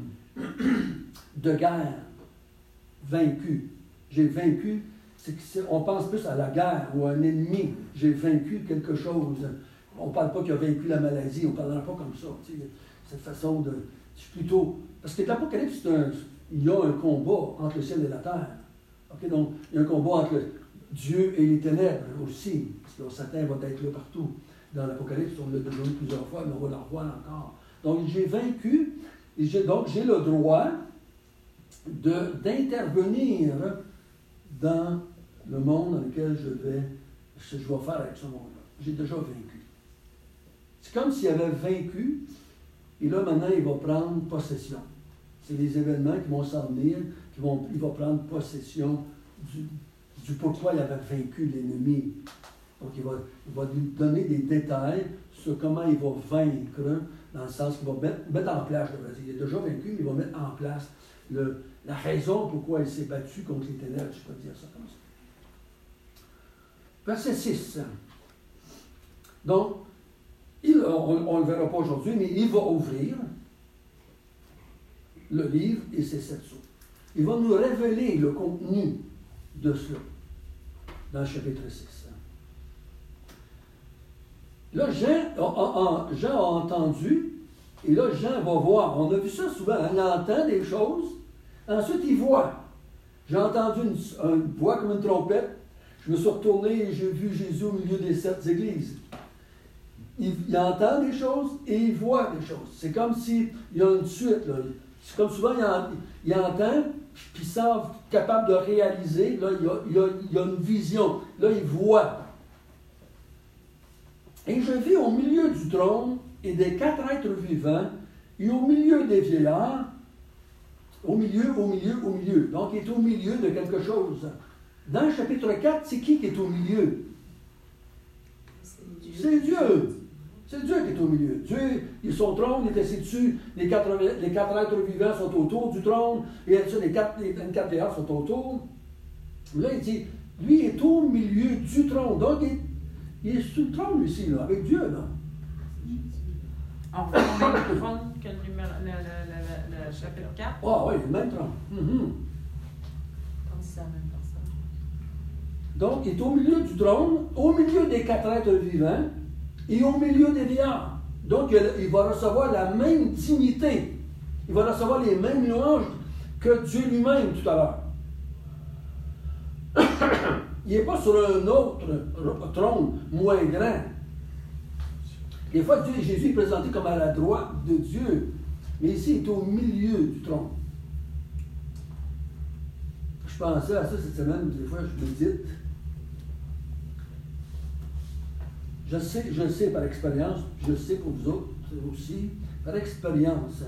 de guerre. Vaincu. J'ai vaincu. On pense plus à la guerre ou à un ennemi. J'ai vaincu quelque chose. On ne parle pas qu'il a vaincu la maladie. On ne parlera pas comme ça. Cette façon de... C'est plutôt... Parce que l'Apocalypse, il y a un combat entre le ciel et la terre. Okay? Donc, il y a un combat entre Dieu et les ténèbres aussi. Parce que Satan va être là partout. Dans l'Apocalypse, on l'a déjà vu plusieurs fois, mais on va le revoir encore. Donc, j'ai vaincu, et j'ai le droit d'intervenir dans le monde dans lequel je vais faire avec ce monde-là. J'ai déjà vaincu. C'est comme s'il avait vaincu, et là, maintenant, il va prendre possession. C'est les événements qui vont s'en venir, il va prendre possession du pourquoi il avait vaincu l'ennemi. Donc, il va lui donner des détails sur comment il va vaincre, dans le sens qu'il va mettre en place, il est déjà vaincu, mais il va mettre en place la raison pourquoi il s'est battu contre les ténèbres, je peux dire ça comme ça. Verset 6. Donc, on ne le verra pas aujourd'hui, mais il va ouvrir le livre et ses 7 sceaux. Il va nous révéler le contenu de cela dans le chapitre 6. Là, Jean a entendu, et là, Jean va voir. On a vu ça souvent, il entend des choses, ensuite il voit. J'ai entendu une voix comme une trompette, je me suis retourné et j'ai vu Jésus au milieu des 7 églises. Il entend des choses et il voit des choses. C'est comme s'il y a une suite. Là. C'est comme souvent, il entend, puis il semble capable de réaliser. Là, il y a une vision. Là, il voit. Et je vis au milieu du trône et des 4 êtres vivants, et au milieu des vieillards, Au milieu, au milieu, au milieu. Donc, il est au milieu de quelque chose. Dans le chapitre 4, c'est qui est au milieu? C'est Dieu. C'est Dieu qui est au milieu. Dieu, il est son trône, il est assis dessus. Les quatre êtres vivants sont autour du trône. Et les 24 théâtres sont autour. Là, il dit, lui est au milieu du trône. Donc, il est sous le trône ici, là, avec Dieu, là. On voit le même trône que le chapitre 4. Ah oui, le même trône. Comme si c'est la même personne. Donc, il est au milieu du trône, au milieu des 4 êtres vivants et au milieu des vieillards. Donc, il va recevoir la même dignité. Il va recevoir les mêmes louanges que Dieu lui-même tout à l'heure. Il n'est pas sur un autre trône moins grand. Des fois, Jésus est présenté comme à la droite de Dieu, mais ici, il est au milieu du trône. Je pensais à ça cette semaine, des fois, je médite. Je sais par expérience, je sais pour vous autres aussi, par expérience,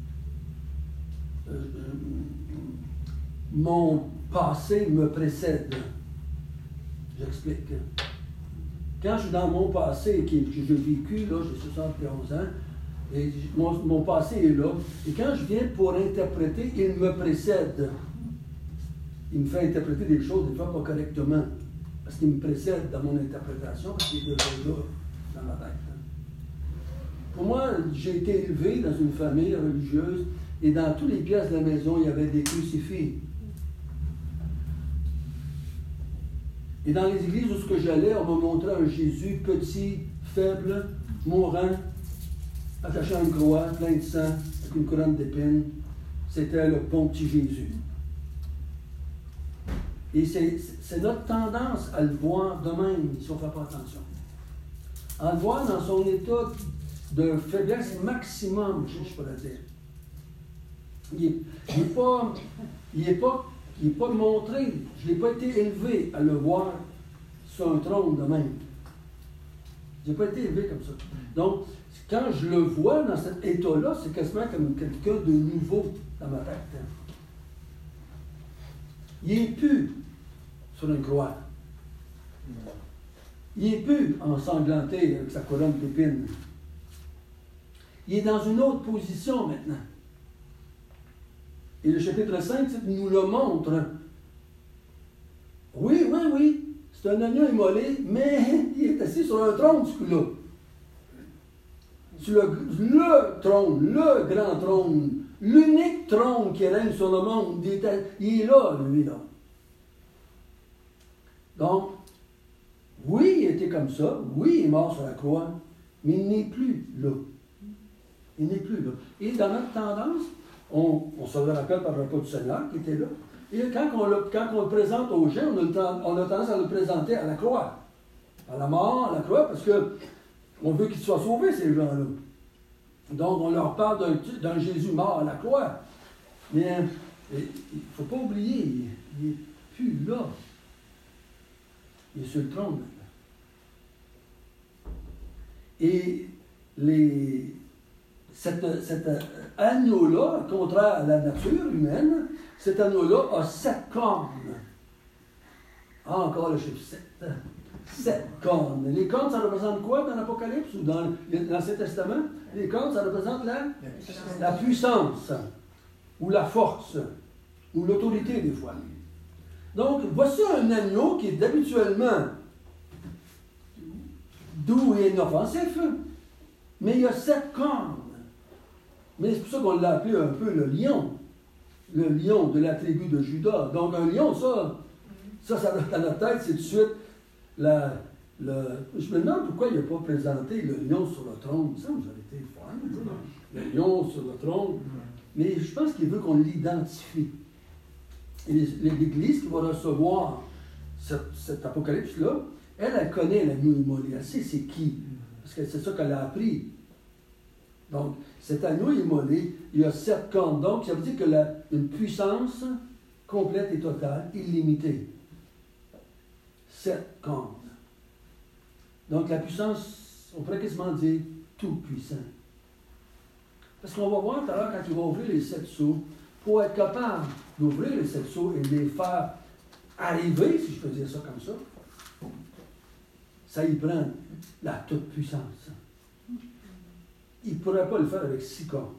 mon passé me précède. J'explique. Quand je suis dans mon passé, que j'ai vécu, là, j'ai 71 ans, et mon passé est là, et quand je viens pour interpréter, il me précède. Il me fait interpréter des choses, des fois pas correctement, parce qu'il me précède dans mon interprétation, parce qu'il est déjà là, dans ma tête. Pour moi, j'ai été élevé dans une famille religieuse, et dans toutes les pièces de la maison, il y avait des crucifix. Et dans les églises où j'allais, on m'a montré un Jésus petit, faible, mourant, attaché à une croix, plein de sang, avec une couronne d'épines. C'était le bon petit Jésus. Et c'est notre tendance à le voir de même, si on ne fait pas attention. À le voir dans son état de faiblesse maximum, je pourrais dire. Il n'est pas montré, je n'ai pas été élevé à le voir sur un trône de même. Je n'ai pas été élevé comme ça. Donc, quand je le vois dans cet état-là, c'est quasiment comme quelqu'un de nouveau dans ma tête. Il n'est plus sur une croix. Il n'est plus ensanglanté avec sa couronne d'épines. Il est dans une autre position maintenant. Et le chapitre 5 nous le montre. Oui, c'est un agneau immolé, mais il est assis sur un trône, ce coup-là. Sur le trône, le grand trône, l'unique trône qui règne sur le monde. Il est là, lui, là. Donc, oui, il était comme ça. Oui, il est mort sur la croix. Mais il n'est plus là. Il n'est plus là. Et dans notre tendance, on se le rappelle par le repas du Seigneur qui était là. Et quand on le présente aux gens, on a tendance à le présenter à la croix. À la mort, à la croix, parce qu'on veut qu'ils soient sauvés, ces gens-là. Donc, on leur parle d'un Jésus mort à la croix. Mais il ne faut pas oublier, il n'est plus là. Il est sur le trône maintenant. Et cet agneau-là, contraire à la nature humaine, cet agneau-là a 7 cornes. Encore le chiffre 7. 7 cornes. Les cornes, ça représente quoi dans l'Apocalypse ou dans l'Ancien Testament? Les cornes, ça représente la puissance, ou la force, ou l'autorité des fois. Donc, voici un agneau qui est habituellement doux et inoffensif, mais il a 7 cornes. Mais c'est pour ça qu'on l'a appelé un peu le lion de la tribu de Juda. Donc un lion, ça dans notre tête, c'est tout de suite je me demande pourquoi il n'a pas présenté le lion sur le trône. Ça, vous avez été fort. Le lion sur le trône. Mais je pense qu'il veut qu'on l'identifie. Et l'Église qui va recevoir cet apocalypse-là, elle connaît l'agneau immolé. Elle sait c'est qui. Parce que c'est ça qu'elle a appris. Donc, cet agneau immolé, il a 7 cornes. Donc, ça veut dire qu'il a une puissance complète et totale, illimitée. 7 cornes. Donc, la puissance, on pourrait quasiment dire tout puissant. Parce qu'on va voir tout à l'heure, quand il va ouvrir les 7 sceaux, pour être capable d'ouvrir les 7 sceaux et de les faire arriver, si je peux dire ça comme ça, ça y prend la toute-puissance. Il ne pourrait pas le faire avec 6 corps.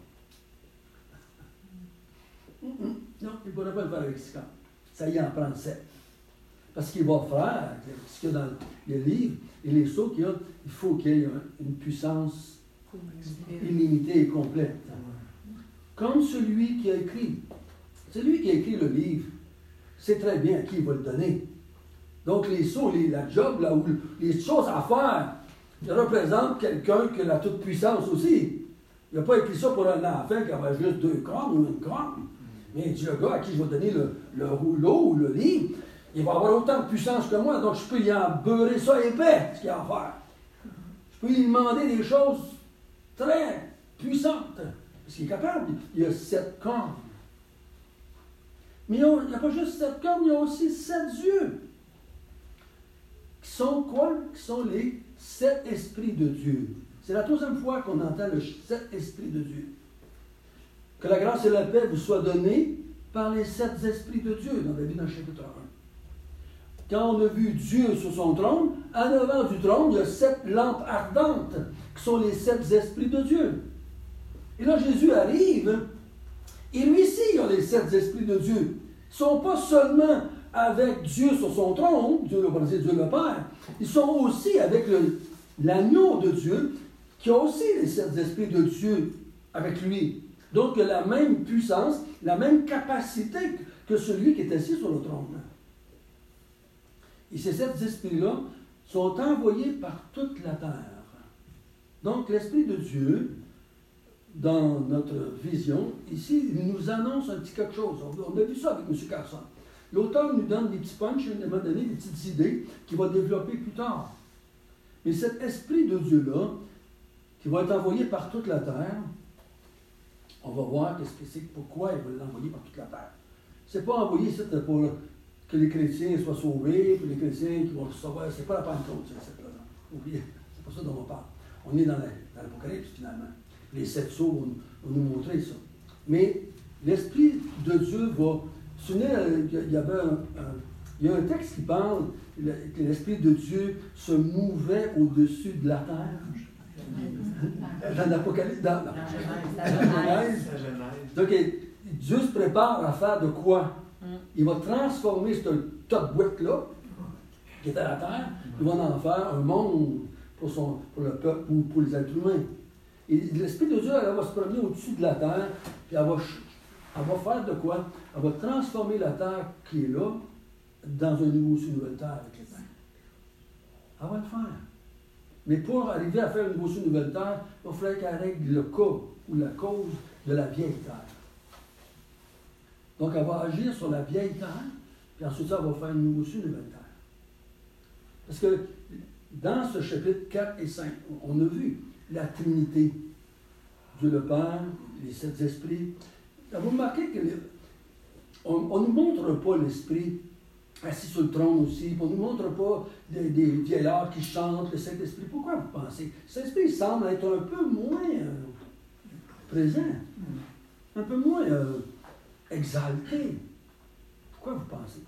Non, il ne pourrait pas le faire avec 6 corps. Ça y en prend 7. Parce qu'il va faire ce qu'il y a dans les livres et les sceaux qu'il y a, il faut qu'il y ait une puissance illimitée et complète. Comme celui qui a écrit. Celui qui a écrit le livre sait très bien à qui il va le donner. Donc les sceaux, la job, là, où les choses à faire, il représente quelqu'un qui a la toute-puissance aussi. Il n'a pas écrit ça pour un enfant qui avait juste 2 cornes ou 1 corne. Mais il dit, le gars à qui je vais donner le rouleau ou le livre, il va avoir autant de puissance que moi, donc je peux y en beurrer ça épais, ce qu'il y a à faire. Je peux lui demander des choses très puissantes. Parce qu'il est capable. Il y a 7 cornes. Mais il n'y a pas juste 7 cornes, il y a aussi 7 yeux. Qui sont quoi? Qui sont les 7 esprits de Dieu. C'est la 3e fois qu'on entend le 7 esprits de Dieu. Que la grâce et la paix vous soient données par les 7 esprits de Dieu, dans la Bible, dans le chapitre 1. Quand on a vu Dieu sur son trône, en avant du trône, il y a 7 lampes ardentes, qui sont les 7 esprits de Dieu. Et là, Jésus arrive, et lui aussi, il y a les 7 esprits de Dieu. Ils ne sont pas seulement avec Dieu sur son trône, Dieu le Père, Dieu le Père, ils sont aussi avec l'agneau de Dieu, qui a aussi les 7 esprits de Dieu avec lui. Donc, il a la même puissance, la même capacité que celui qui est assis sur le trône. Et ces 7 esprits-là sont envoyés par toute la terre. Donc, l'Esprit de Dieu, dans notre vision, ici, il nous annonce un petit quelque chose. On a vu ça avec M. Carson. L'auteur nous donne des petits punchs, il m'a donné des petites idées qu'il va développer plus tard. Mais cet Esprit de Dieu-là, qui va être envoyé par toute la terre, on va voir pourquoi il va l'envoyer par toute la terre. C'est pas envoyé pour que les chrétiens soient sauvés, pour les chrétiens qui vont le sauver. C'est pas la Pentecôte, cette là. Oubliez, c'est pas ça dont on parle. On est dans l'Apocalypse, finalement. Les 7 sceaux vont nous montrer ça. Mais l'Esprit de Dieu va... Il y a un texte qui parle que l'Esprit de Dieu se mouvait au-dessus de la terre. Dans l'Apocalypse, dans la Genèse. Donc, Dieu se prépare à faire de quoi? Il va transformer ce tas de boîtes-là, qui est à la terre, il va en faire un monde pour le peuple ou pour les êtres humains. Et l'Esprit de Dieu, elle va se promener au-dessus de la terre, puis elle va faire de quoi? Elle va transformer la terre qui est là dans un nouveau sur une nouvelle terre avec les terres. Elle va le faire. Mais pour arriver à faire une nouveau sur une nouvelle terre, il va falloir qu'elle règle le cas ou la cause de la vieille terre. Donc, elle va agir sur la vieille terre, puis ensuite, elle va faire une nouveau sur une nouvelle terre. Parce que dans ce chapitre 4 et 5, on a vu la Trinité. Dieu le Père, les 7 esprits. Vous remarquez qu'on ne nous montre pas l'Esprit assis sur le trône aussi, on ne nous montre pas des vieillards qui chantent le Saint-Esprit. Pourquoi vous pensez? Le Saint-Esprit semble être un peu moins présent, un peu moins exalté. Pourquoi vous pensez?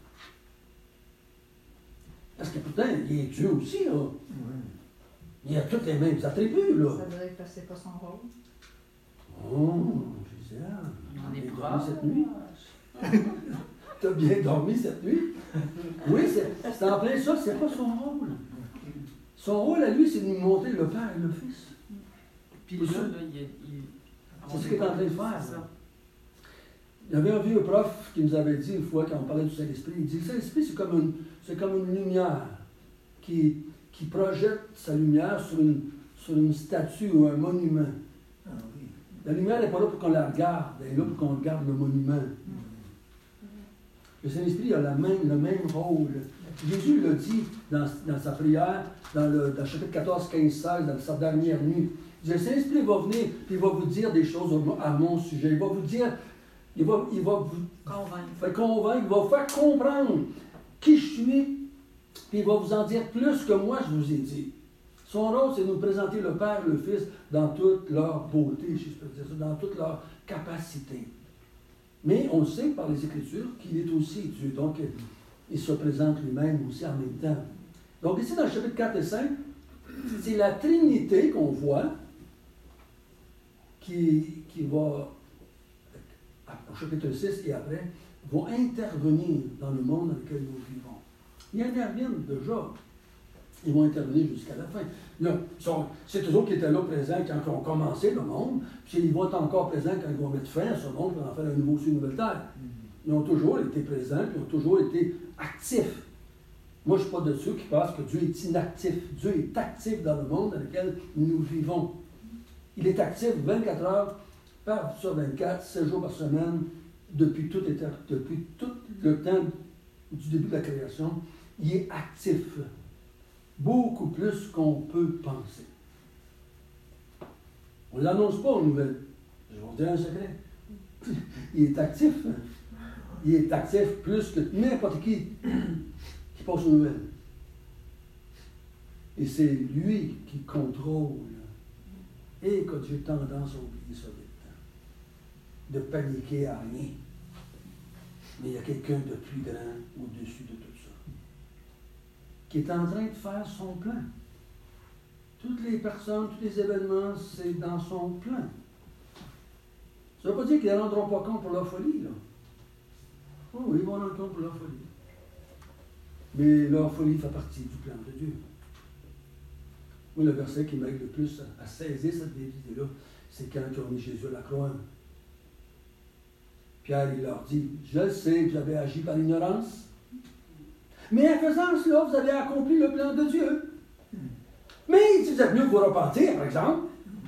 Parce que pourtant, il est Dieu aussi, là. Il a tous les mêmes attributs, là. Ça doit être parce que c'est pas son rôle. Oh, Gisèle, On est bien dormi proche. cette nuit? T'as bien dormi cette nuit? Oui, c'est en plein ça, c'est pas son rôle. Son rôle à lui, c'est de nous montrer le Père et le Fils. Puis là, c'est ce qu'il est en train de faire. C'est ça. Il y avait un vieux prof qui nous avait dit une fois, quand on parlait du Saint-Esprit, il dit le Saint-Esprit, c'est comme une lumière qui projette sa lumière sur une statue ou un monument. La lumière n'est pas là pour qu'on la regarde, elle est là pour qu'on regarde le monument. Le Saint-Esprit a le même rôle. Jésus l'a dit dans sa prière, dans le chapitre 14, 15, 16, dans sa dernière nuit. Il dit, le Saint-Esprit va venir et il va vous dire des choses à mon sujet. Il va vous dire, il va vous convaincre, il va vous faire comprendre qui je suis, puis il va vous en dire plus que moi je vous ai dit. Son rôle, c'est de nous présenter le Père et le Fils dans toute leur beauté, si je peux dire ça, dans toute leur capacité. Mais on sait par les Écritures qu'il est aussi Dieu. Donc, il se présente lui-même aussi en même temps. Donc, ici, dans le chapitre 4 et 5, c'est la Trinité qu'on voit qui va, au chapitre 6 et après, vont intervenir dans le monde dans lequel nous vivons. Ils interviennent déjà. Ils vont intervenir jusqu'à la fin. Là, c'est eux autres qui étaient là présents quand on commençait le monde, puis ils vont être encore présents quand ils vont mettre fin à ce monde pour en faire un nouveau ciel, une nouvelle terre. Ils ont toujours été présents, puis ils ont toujours été actifs. Moi, je ne suis pas de ceux qui pensent que Dieu est inactif. Dieu est actif dans le monde dans lequel nous vivons. Il est actif 24 heures sur 24, 7 jours par semaine, depuis tout le temps du début de la création. Il est actif. Beaucoup plus qu'on peut penser. On ne l'annonce pas aux nouvelles. Je vais vous dire un secret. Il est actif. Il est actif plus que n'importe qui passe aux nouvelles. Et c'est lui qui contrôle. Et que j'ai tendance à oublier ça vite. De paniquer à rien. Mais il y a quelqu'un de plus grand au-dessus de tout ça. Qui est en train de faire son plan. Toutes les personnes, tous les événements, c'est dans son plan. Ça ne veut pas dire qu'ils ne rendront pas compte pour leur folie, là. Oh oui, ils vont rendre compte pour leur folie. Mais leur folie fait partie du plan de Dieu. Moi, le verset qui m'aide le plus à saisir cette vérité-là, c'est quand ils ont mis Jésus à la croix. Pierre, il leur dit, je le sais, vous avez agi par ignorance. Mais en faisant cela, vous avez accompli le plan de Dieu. Mais il dit, vous êtes mieux vous repentir, par exemple.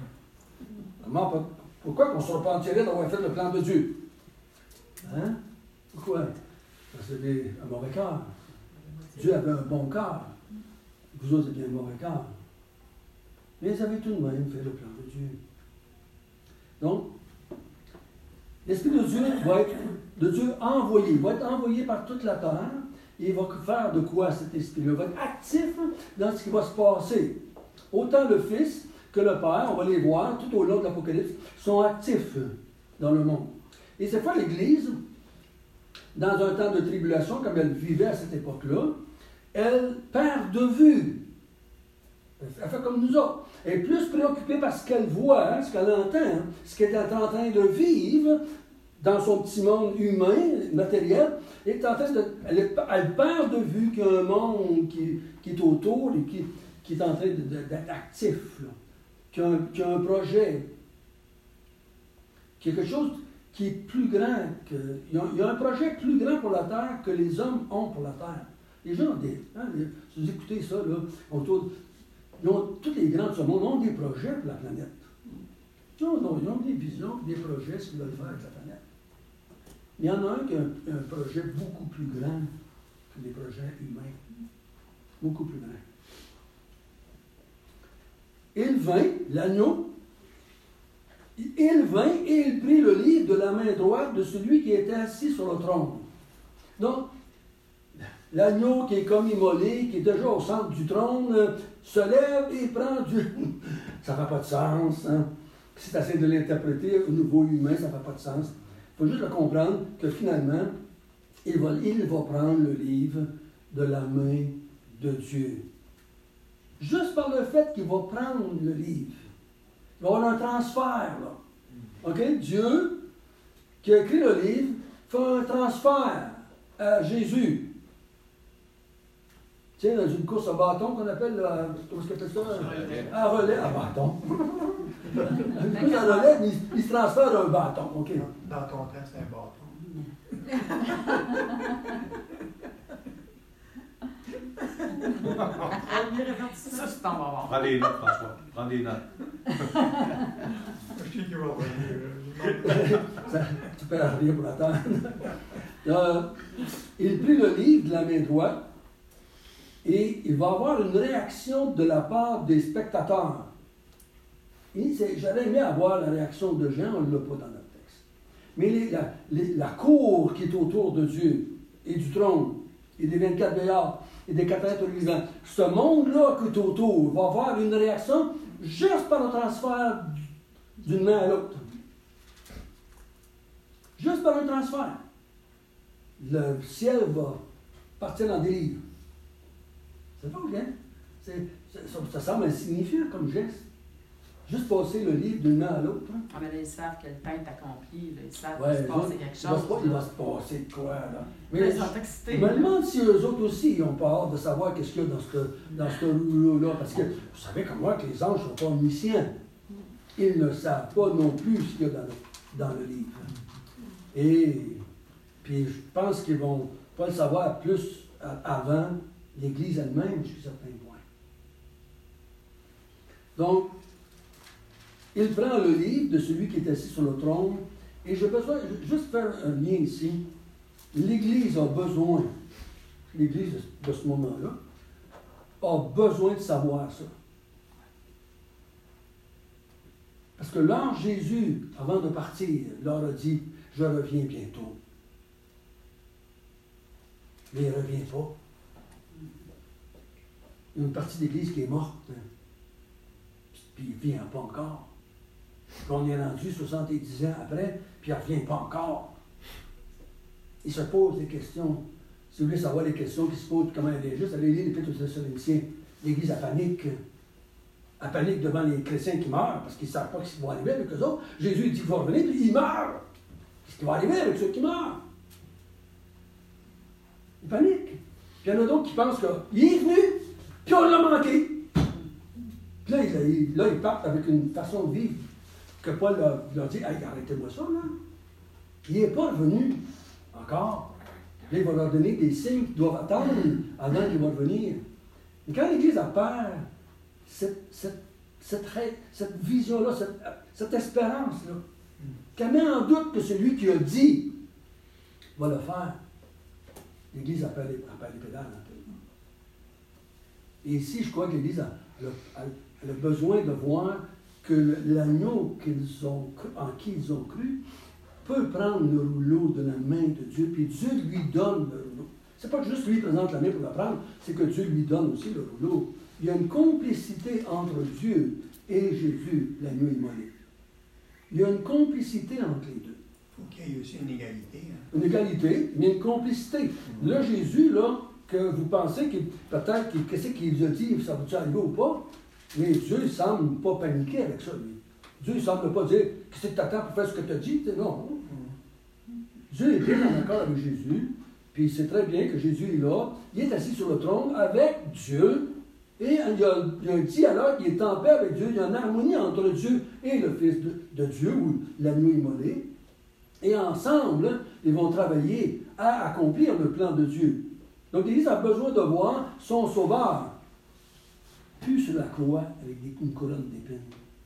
Pourquoi qu'on se repentirait d'avoir fait le plan de Dieu? Hein? Pourquoi? Parce que vous avez un mauvais cœur. Dieu avait un bon cœur. Vous autres avez un mauvais cœur. Mais ils avaient tout de même fait le plan de Dieu. Donc, l'Esprit de Dieu va être envoyé par toute la terre. Et il va faire de quoi cet Esprit-là? Il va être actif dans ce qui va se passer. Autant le Fils que le Père, on va les voir tout au long de l'Apocalypse, sont actifs dans le monde. Et cette fois, l'Église, dans un temps de tribulation, comme elle vivait à cette époque-là, elle perd de vue. Elle fait comme nous autres. Elle est plus préoccupée par ce qu'elle voit, ce qu'elle entend, ce qu'elle est en train de vivre dans son petit monde humain, matériel. Elle perd de vue qu'il y a un monde qui est autour et qui est en train d'être actif, là. Qui a un projet, quelque chose qui est plus grand. Il y a un projet plus grand pour la Terre que les hommes ont pour la Terre. Les gens ont si vous écoutez ça, là, tous les grands de ce monde ont des projets pour la planète. Ils ont des visions, des projets, ce qu'ils veulent faire avec la planète. Mais il y en a un qui a un projet beaucoup plus grand que les projets humains. Beaucoup plus grand. Il vint, l'agneau, il vint et il prit le livre de la main droite de celui qui était assis sur le trône. Donc, l'agneau qui est comme immolé, qui est déjà au centre du trône, se lève et prend Dieu. Ça ne fait pas de sens. Hein? Si tu essaies de l'interpréter au niveau humain, ça ne fait pas de sens. Il faut juste le comprendre que finalement, il va prendre le livre de la main de Dieu. Juste par le fait qu'il va prendre le livre. Il va y avoir un transfert, là. OK? Dieu, qui a écrit le livre, fait un transfert à Jésus. Tu sais, dans une course à bâton qu'on appelle, comment est-ce qu'on appelle ça? Un relais à bâton. Une course à relais, mais il se transfère d'un bâton. OK? Dans ton temps, c'est un bâton. Ça, c'est en bavard. Prends des notes, François. Prends des notes. Je sais qu'il va revenir. Tu peux rien pour l'attendre. Il prit le livre de la main droite et il va avoir une réaction de la part des spectateurs. J'aurais aimé avoir la réaction de Jean, on ne l'a pas dans notre texte. Mais la cour qui est autour de Dieu et du trône et des 24 vieillards et des 4 êtres vivants, ce monde-là qui est autour va avoir une réaction juste par le transfert d'une main à l'autre. Juste par un transfert. Le ciel va partir dans des livres. C'est pas bien. Ça semble insignifiant comme geste. Juste passer le livre d'une main à l'autre. Hein. Ah, mais là, ils savent que le temps est accompli. Là. Ils savent Ouais, qu'il se passe quelque chose. Il va se passer de quoi, là. Mais Là, ils sont excités. je me demande si eux autres aussi, ils n'ont pas hâte de savoir qu'est-ce qu'il y a dans ce rouleau-là. Parce que vous savez comme moi que les anges ne sont pas omniscients. Ils ne savent pas non plus ce qu'il y a dans le livre. Et puis je pense qu'ils ne vont pas le savoir plus avant l'Église elle-même, jusqu'à certains points. Donc, il prend le livre de celui qui est assis sur le trône, et j'ai besoin, juste faire un lien ici. L'Église a besoin, l'Église de ce moment-là, a besoin de savoir ça. Parce que l'ange Jésus, avant de partir, leur a dit, je reviens bientôt. Mais il ne revient pas. Il y a une partie de l'Église qui est morte. Hein. Puis il ne vient pas encore. Puis on est rendu 70 ans après, puis il ne revient pas encore. Il se pose des questions. Si vous voulez savoir les questions qui se posent, comment elle est juste, allez lire l'Épître aux Thessaloniciens. L'Église a panique. Elle panique devant les chrétiens qui meurent, parce qu'ils ne savent pas ce qui va arriver avec eux autres. Jésus dit qu'il va revenir, puis ils meurent. Qu'est-ce qui va arriver avec ceux qui meurent? Ils paniquent. Puis il y en a d'autres qui pensent qu'il est venu, puis on l'a manqué. Puis là, ils partent avec une façon de vivre que Paul leur dit, hey, arrêtez-moi ça, là. Il n'est pas revenu encore. Là, il va leur donner des signes qu'ils doivent attendre avant qu'il va revenir. Et quand l'Église a peur, cette vision-là, cette espérance-là, qu'elle met en doute que celui qui a dit va le faire, l'Église appelle les pédales un peu. Et ici, je crois que l'Église a besoin de voir que l'agneau en qui ils ont cru peut prendre le rouleau de la main de Dieu, puis Dieu lui donne le rouleau. C'est pas que juste lui présente la main pour la prendre, c'est que Dieu lui donne aussi le rouleau. Il y a une complicité entre Dieu et Jésus, l'agneau immolé. Il y a une complicité entre les deux. Il faut qu'il y ait aussi une égalité. Hein. Une égalité, mais une complicité. Là, Jésus, là, que vous pensez que peut-être qu'est-ce qu'il a dit, ça va-tu arriver ou pas, mais Dieu ne semble pas paniquer avec ça, lui. Dieu ne semble pas dire, qu'est-ce que tu attends pour faire ce que tu as dit? Non. Dieu est bien en accord avec Jésus, puis il sait très bien que Jésus est là, il est assis sur le trône avec Dieu, et il y a un dialogue, il est en paix avec Dieu, il y a une harmonie entre Dieu et le Fils de Dieu, ou l'agneau immolé, et ensemble, ils vont travailler à accomplir le plan de Dieu. Donc l'Église a besoin de voir son Sauveur, plus sur la croix avec une couronne d'épines.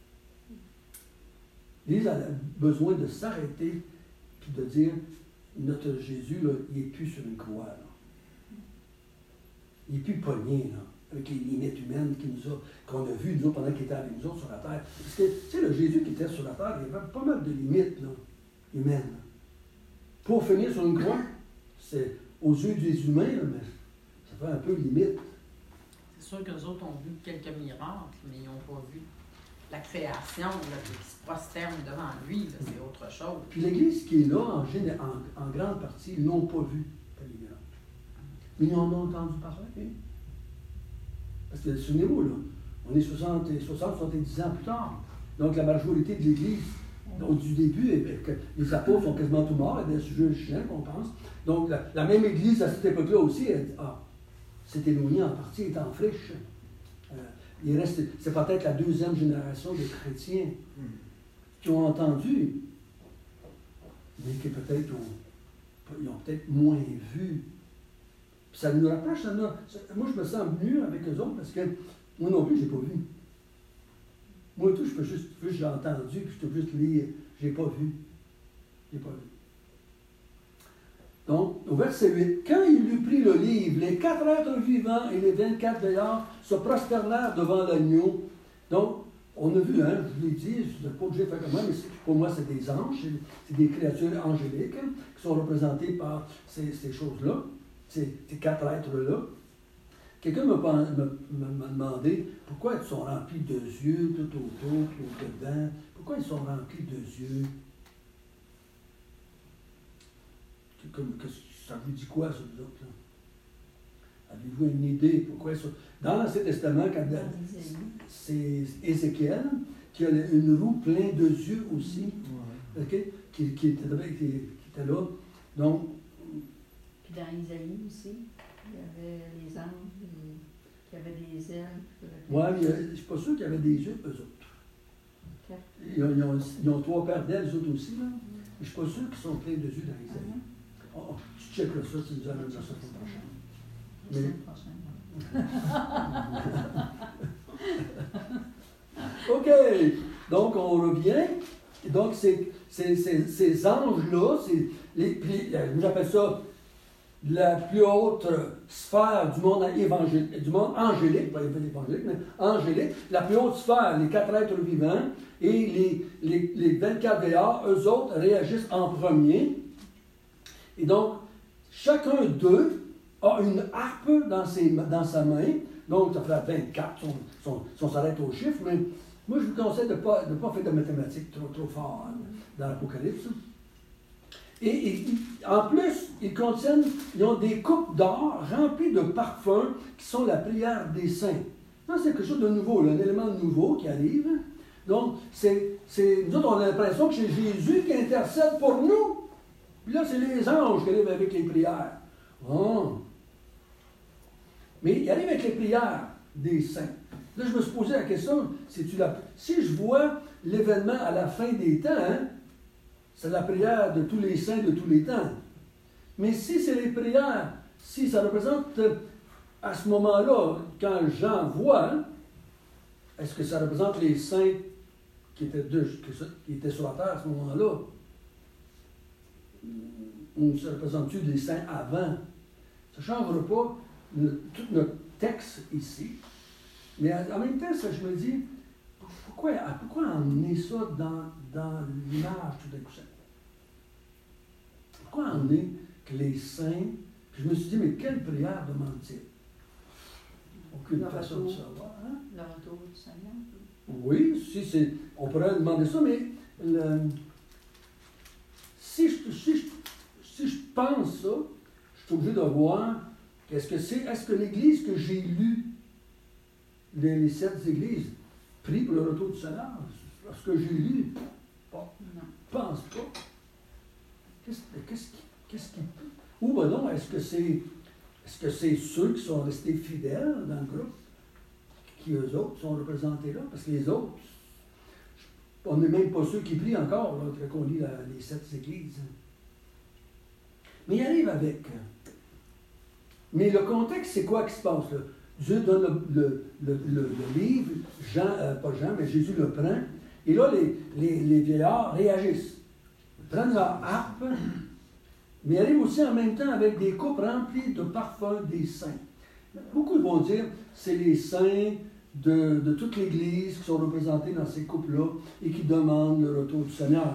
L'Église a besoin de s'arrêter puis de dire, notre Jésus, là, il n'est plus sur une croix. Là. Il n'est plus pogné, là, avec les limites humaines qu'on a vues, nous, pendant qu'il était avec nous autres sur la terre. Parce que, tu sais, le Jésus qui était sur la terre, il y avait pas mal de limites là, humaines. Pour finir sur une croix, c'est aux yeux des humains, là, mais ça fait un peu limite. C'est sûr qu'eux autres ont vu quelques miracles, mais ils n'ont pas vu la création là, qui se prosterne devant lui. Là, c'est autre chose. Puis l'Église qui est là, en grande partie, ils n'ont pas vu les miracles. Mais ils en ont entendu parler. Hein? Parce que, souvenez-vous, là, on est 70 ans plus tard. Donc la majorité de l'Église, du début, les apôtres sont quasiment tous morts, il y a des sujets chiens qu'on pense. Donc la même Église à cette époque-là aussi, elle dit, c'est éloigné en partie, est en friche. C'est peut-être la deuxième génération de chrétiens qui ont entendu, mais qui peut-être ils ont peut-être moins vu. Puis ça nous rapproche, moi je me sens mieux avec eux autres parce que moi non plus, je n'ai pas vu. Moi tout, je peux juste j'ai entendu, puis je peux juste lire, je n'ai pas vu. Je n'ai pas vu. Donc, au verset 8, quand il eut pris le livre, les 4 êtres vivants et les 24 veillards se prosternèrent devant l'agneau. Donc, on a vu, hein, je vous l'ai dit, je ne suis pas obligé de faire comme moi, mais pour moi, c'est des anges, c'est des créatures angéliques hein, qui sont représentées par ces choses-là, ces 4 êtres-là. Quelqu'un m'a demandé pourquoi ils sont remplis de yeux tout autour, tout dedans. Pourquoi ils sont remplis de yeux? ça vous dit quoi, ça, vous autres, là? Avez-vous une idée pourquoi ça? Dans l'Ancien Testament, quand c'est Ézéchiel qui a une roue pleine de yeux aussi, okay? qui était là. Donc, puis dans Isaïe aussi, il y avait les anges qui avaient des ailes. Oui, mais je ne suis pas sûr qu'il y avait des yeux, eux autres. Okay. Ils ont 3 paires d'ailes, eux autres aussi, là. Mais je ne suis pas sûr qu'ils sont pleins de yeux dans Isaïe. Tu checkeras ça, tu nous amènes dans ça la semaine prochaine. OK. Donc, on revient. Et donc, ces anges-là, j'appelle ça la plus haute sphère du monde angélique, pas évangélique, mais angélique, la plus haute sphère, les 4 êtres vivants, et les 24 dehors, eux autres réagissent en premier. Et donc, chacun d'eux a une harpe dans sa main. Donc, ça fait 24 si on s'arrête au chiffre, mais moi, je vous conseille de ne pas faire de mathématiques trop fort dans l'Apocalypse. Et en plus, ils ont des coupes d'or remplies de parfums qui sont la prière des saints. Ça, c'est quelque chose de nouveau, là, un élément nouveau qui arrive. Donc, nous autres, on a l'impression que c'est Jésus qui intercède pour nous. Puis là, c'est les anges qui arrivent avec les prières. Oh. Mais il arrive avec les prières des saints. Là, je me suis posé la question, si je vois l'événement à la fin des temps, c'est la prière de tous les saints de tous les temps. Mais si c'est les prières, si ça représente à ce moment-là, quand Jean voit, est-ce que ça représente les saints qui étaient sur la terre à ce moment-là? Ou ça représente-tu les saints avant? Ça ne changera pas tout notre texte ici. Mais en même temps, je me dis, pourquoi emmener ça dans l'image tout d'un coup? Pourquoi emmener que les saints... Puis je me suis dit, mais quelle prière demande-t-il? Aucune façon de savoir. Hein? Le retour du Seigneur. Oui, on pourrait demander ça, mais si je pense ça, je suis obligé de voir est-ce que l'Église que j'ai lue, les 7 églises, prie pour le retour du Seigneur? Est-ce que j'ai lu? Pas. Non. Pense pas. Qu'est-ce qui... Ou ben non, est-ce que c'est ceux qui sont restés fidèles dans le groupe, qui eux autres sont représentés là? Parce que les autres, on n'est même pas ceux qui prient encore, là, quand on lit les 7 églises. Mais il arrive avec. Mais le contexte, c'est quoi qui se passe là? Dieu donne le livre, pas Jean, mais Jésus le prend, et là, les vieillards réagissent. Ils prennent leur harpe, mais ils arrivent aussi en même temps avec des coupes remplies de parfums des saints. Beaucoup vont dire c'est les saints de toute l'Église qui sont représentés dans ces coupes-là et qui demandent le retour du Seigneur.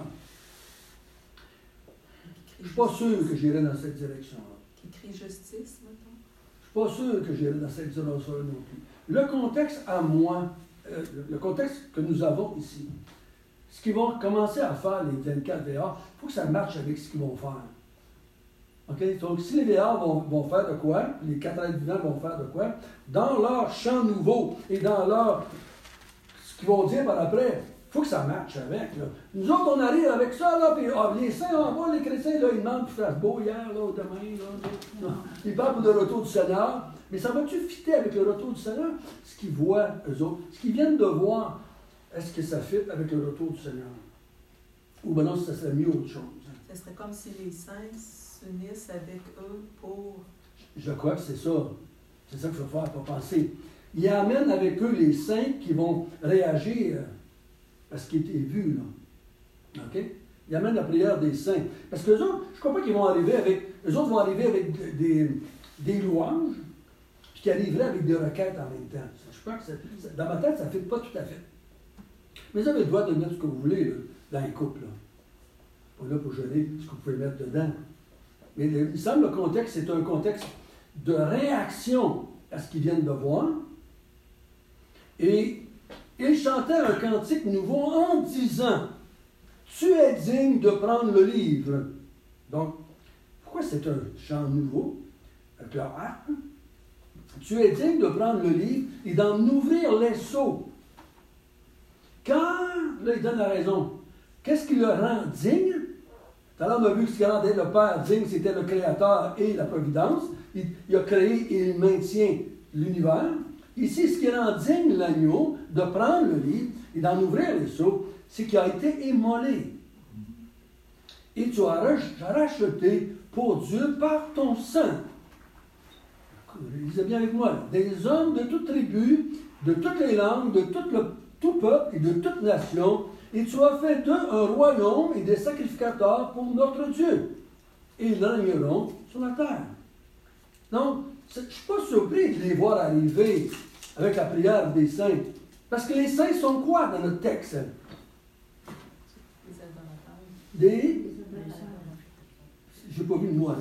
Je ne suis pas sûr que j'irai dans cette direction-là. Qui crie justice, maintenant? Je ne suis pas sûr que j'irai dans cette direction-là non plus. Le contexte à moi, le contexte que nous avons ici, ce qu'ils vont commencer à faire, les 24 veillards, il faut que ça marche avec ce qu'ils vont faire. Okay? Donc, si les veillards vont faire de quoi, les 4 êtres vivants vont faire de quoi, dans leur chant nouveau et dans ce qu'ils vont dire par après, il faut que ça marche avec. Là. Nous autres, on arrive avec ça, là, puis les saints en bas, les chrétiens, là, ils demandent pour faire beau hier, là, demain, là. Ils parlent pour le retour du Seigneur. Mais ça va-tu fitter avec le retour du Seigneur? Ce qu'ils voient, eux autres, ce qu'ils viennent de voir, est-ce que ça fit avec le retour du Seigneur? Ou ben non, ça serait mieux autre chose. Ce serait comme si les saints s'unissent avec eux pour... Je crois que c'est ça. C'est ça qu'il faut faire pour penser. Ils amènent avec eux les saints qui vont réagir à ce qui était vu, là. OK? Ils amènent la prière des saints. Parce que eux autres, je ne crois pas qu'ils vont arriver avec... Eux autres vont arriver avec des louanges, puis qui arriveraient avec des requêtes en même temps. Je crois que dans ma tête, ça ne fit pas tout à fait. Mais vous avez le droit de mettre ce que vous voulez, là, dans les couples, là. Pas là pour geler ce que vous pouvez mettre dedans. Mais il me semble que le contexte, c'est un contexte de réaction à ce qu'ils viennent de voir. Et ils chantaient un cantique nouveau en disant « Tu es digne de prendre le livre. » Donc, pourquoi c'est un chant nouveau, avec leur harpe? Tu es digne de prendre le livre et d'en ouvrir les sceaux. Car, là, il donne la raison. Qu'est-ce qui le rend digne? Tout à l'heure, on a vu que ce qui rendait le Père digne, c'était le Créateur et la Providence. Il a créé et il maintient l'univers. Ici, ce qui rend digne l'agneau de prendre le livre et d'en ouvrir les sceaux, c'est qu'il a été immolé. Et tu as racheté pour Dieu par ton sang. Lisez bien avec moi. Des hommes de toute tribu, de toutes les langues, de tout peuple et de toute nation. Et tu as fait d'eux un royaume et des sacrificateurs pour notre Dieu. Et ils régneront sur la terre. Donc, je ne suis pas surpris de les voir arriver avec la prière des saints. Parce que les saints sont quoi dans notre texte? Des... Je n'ai pas vu le mot à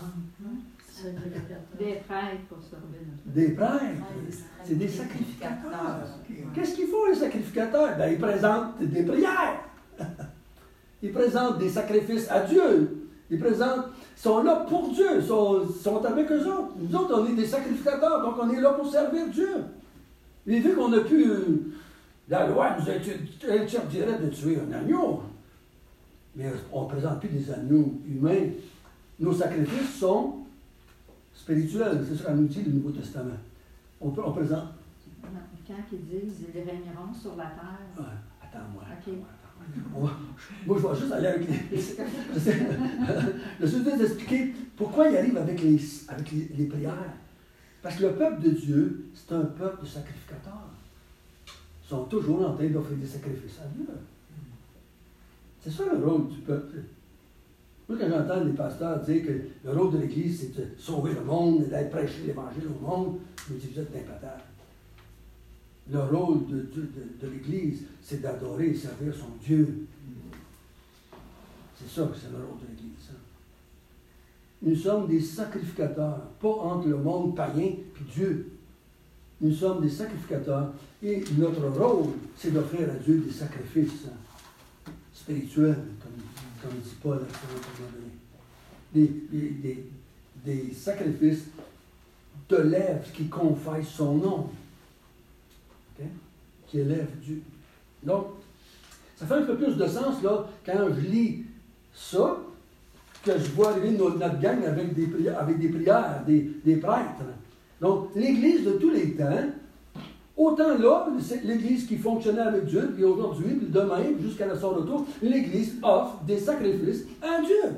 Des prêtres pour servir notre Des prêtres. C'est des sacrificateurs. Qu'est-ce qu'ils font, les sacrificateurs? Ben, ils présentent des prières. Ils présentent des sacrifices à Dieu. Ils sont là pour Dieu. Ils sont avec eux autres. Nous autres, on est des sacrificateurs, donc on est là pour servir Dieu. Et vu qu'on a pu... La loi nous interdirait de tuer un agneau. Mais on ne présente plus des agneaux humains. Nos sacrifices sont spirituels. C'est ce qu'on nous dit le Nouveau Testament. On présente... Quand ils disent « ils régneront sur la terre Ouais, attends-moi. Okay. Moi, je vais juste aller avec les... Je suis juste d'expliquer pourquoi il arrive avec les prières. Parce que le peuple de Dieu, c'est un peuple de sacrificateurs. Ils sont toujours en train d'offrir des sacrifices à Dieu. C'est ça le rôle du peuple. Moi, quand j'entends les pasteurs dire que le rôle de l'Église, c'est de sauver le monde et d'aller prêcher l'Évangile au monde, je me dis, vous êtes impatables. Le rôle de l'Église, c'est d'adorer et servir son Dieu. C'est ça que c'est le rôle de l'Église. Hein. Nous sommes des sacrificateurs, pas entre le monde païen et Dieu. Nous sommes des sacrificateurs et notre rôle, c'est d'offrir à Dieu des sacrifices spirituels, comme dit Paul à un moment donné. Des sacrifices de lèvres qui confessent son nom. Okay? Qui élève Dieu. Donc, ça fait un peu plus de sens là, quand je lis ça, que je vois arriver notre gang avec des prières, des prêtres. Donc, l'Église de tous les temps, autant là, c'est l'Église qui fonctionnait avec Dieu, puis aujourd'hui, puis demain, jusqu'à son retour, l'Église offre des sacrifices à Dieu.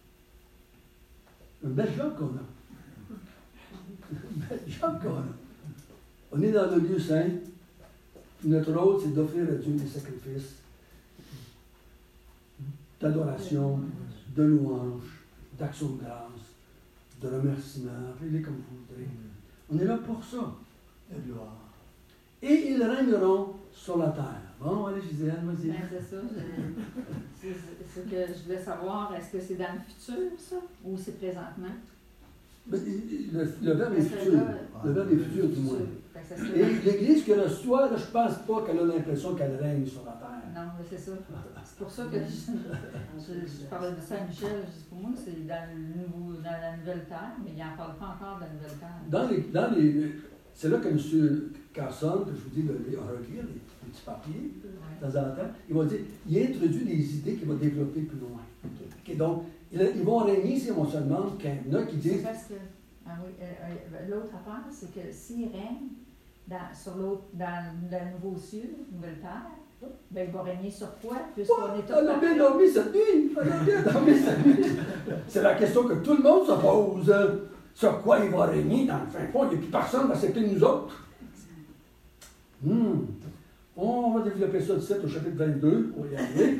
Un bel job qu'on a. Un bel job qu'on a. On est dans le lieu saint. Notre rôle, c'est d'offrir à Dieu des sacrifices d'adoration, de louange, d'action de grâce, de remerciement, appelez-les comme vous voudrez. On est là pour ça. La gloire. Et ils régneront sur la terre. Bon, allez, Gisèle, vas-y. Ben, c'est ça. Ce que je voulais savoir, est-ce que c'est dans le futur, ça, ou c'est présentement? Le verbe est futur. Le verbe est futur, du moins. Et l'Église que reçoit, là, je ne pense pas qu'elle a l'impression qu'elle règne sur la terre. Non, mais c'est ça. C'est pour ça que je parlais de Saint-Michel. Pour moi, c'est dans la nouvelle terre, mais il n'en parle pas encore de la nouvelle terre. C'est là que M. Carson, que je vous dis de relire les petits papiers, de temps en temps, il va dire, il introduit des idées qu'il va développer plus loin. Okay, donc, ils vont régner, si on se demande, qu'il y en a qui disent... Parce que, l'autre affaire, c'est que s'il règne dans le nouveau ciel, nouvelle terre, ben, il va régner sur quoi? Puisqu'on est on a bien dormi cette nuit! On a bien dormi cette nuit! C'est la question que tout le monde se pose. Sur quoi il va régner dans le fin fond? Il n'y a plus personne qui va accepter nous autres. On va développer ça du 7 au chapitre 22. On va y arriver.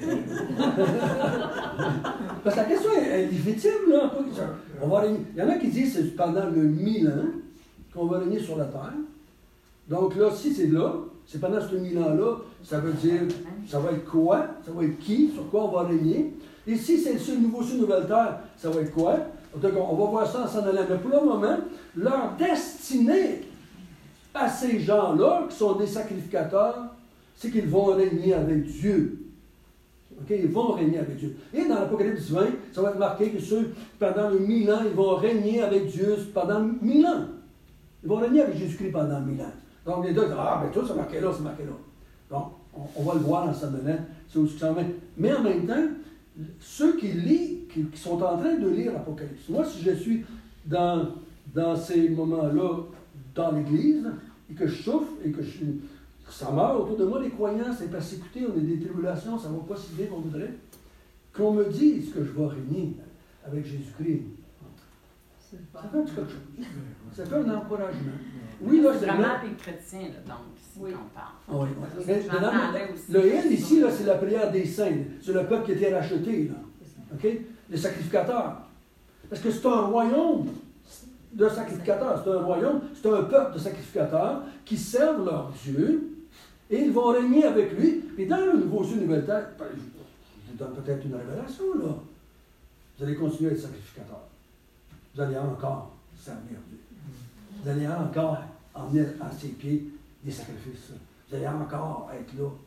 Parce que la question est légitime, là. On va régner. Il y en a qui disent que c'est pendant le 1000 ans qu'on va régner sur la terre. Donc là, si c'est là, c'est pendant ce 1000 ans-là, ça veut dire, ça va être quoi? Ça va être qui? Sur quoi on va régner? Et si c'est le nouveau ciel, nouvelle terre, ça va être quoi? Donc, on va voir ça en s'en allant. Mais pour le moment, leur destinée à ces gens-là, qui sont des sacrificateurs, c'est qu'ils vont régner avec Dieu. Okay? Ils vont régner avec Dieu. Et dans l'Apocalypse 20, ça va être marqué que ceux, pendant le 1000 ans, ils vont régner avec Dieu pendant 1000 ans. Ils vont régner avec Jésus-Christ pendant 1000 ans. Donc les deux disent, ah, ben tout, c'est marqué là, c'est marqué là. Donc, on va le voir dans sa donette, c'est aussi ça. Mais en même temps, ceux qui lisent, qui sont en train de lire l'Apocalypse, moi, si je suis dans ces moments-là, dans l'Église, et que je souffre, et que ça meurt autour de moi, les croyants, c'est persécuté, on a des tribulations, ça ne va pas si bien qu'on voudrait, qu'on me dise que je vais régner avec Jésus-Christ. Ça fait quelque chose. Ça fait un encouragement. Oui, là, c'est vraiment les chrétiens, là, donc, ici, qu'on parle. Oui. Le il ici, là, c'est la prière des saints. C'est le peuple qui a été racheté, là. OK? Les sacrificateurs. Parce que c'est un royaume de sacrificateurs. C'est un royaume, c'est un peuple de sacrificateurs qui servent leur Dieu et ils vont régner avec lui. Et dans le nouveau ciel, nouvelle terre, je vous donne peut-être une révélation, là. Vous allez continuer à être sacrificateurs. Vous allez encore servir Dieu. Vous allez encore emmener à ses pieds des sacrifices. Vous allez encore être là.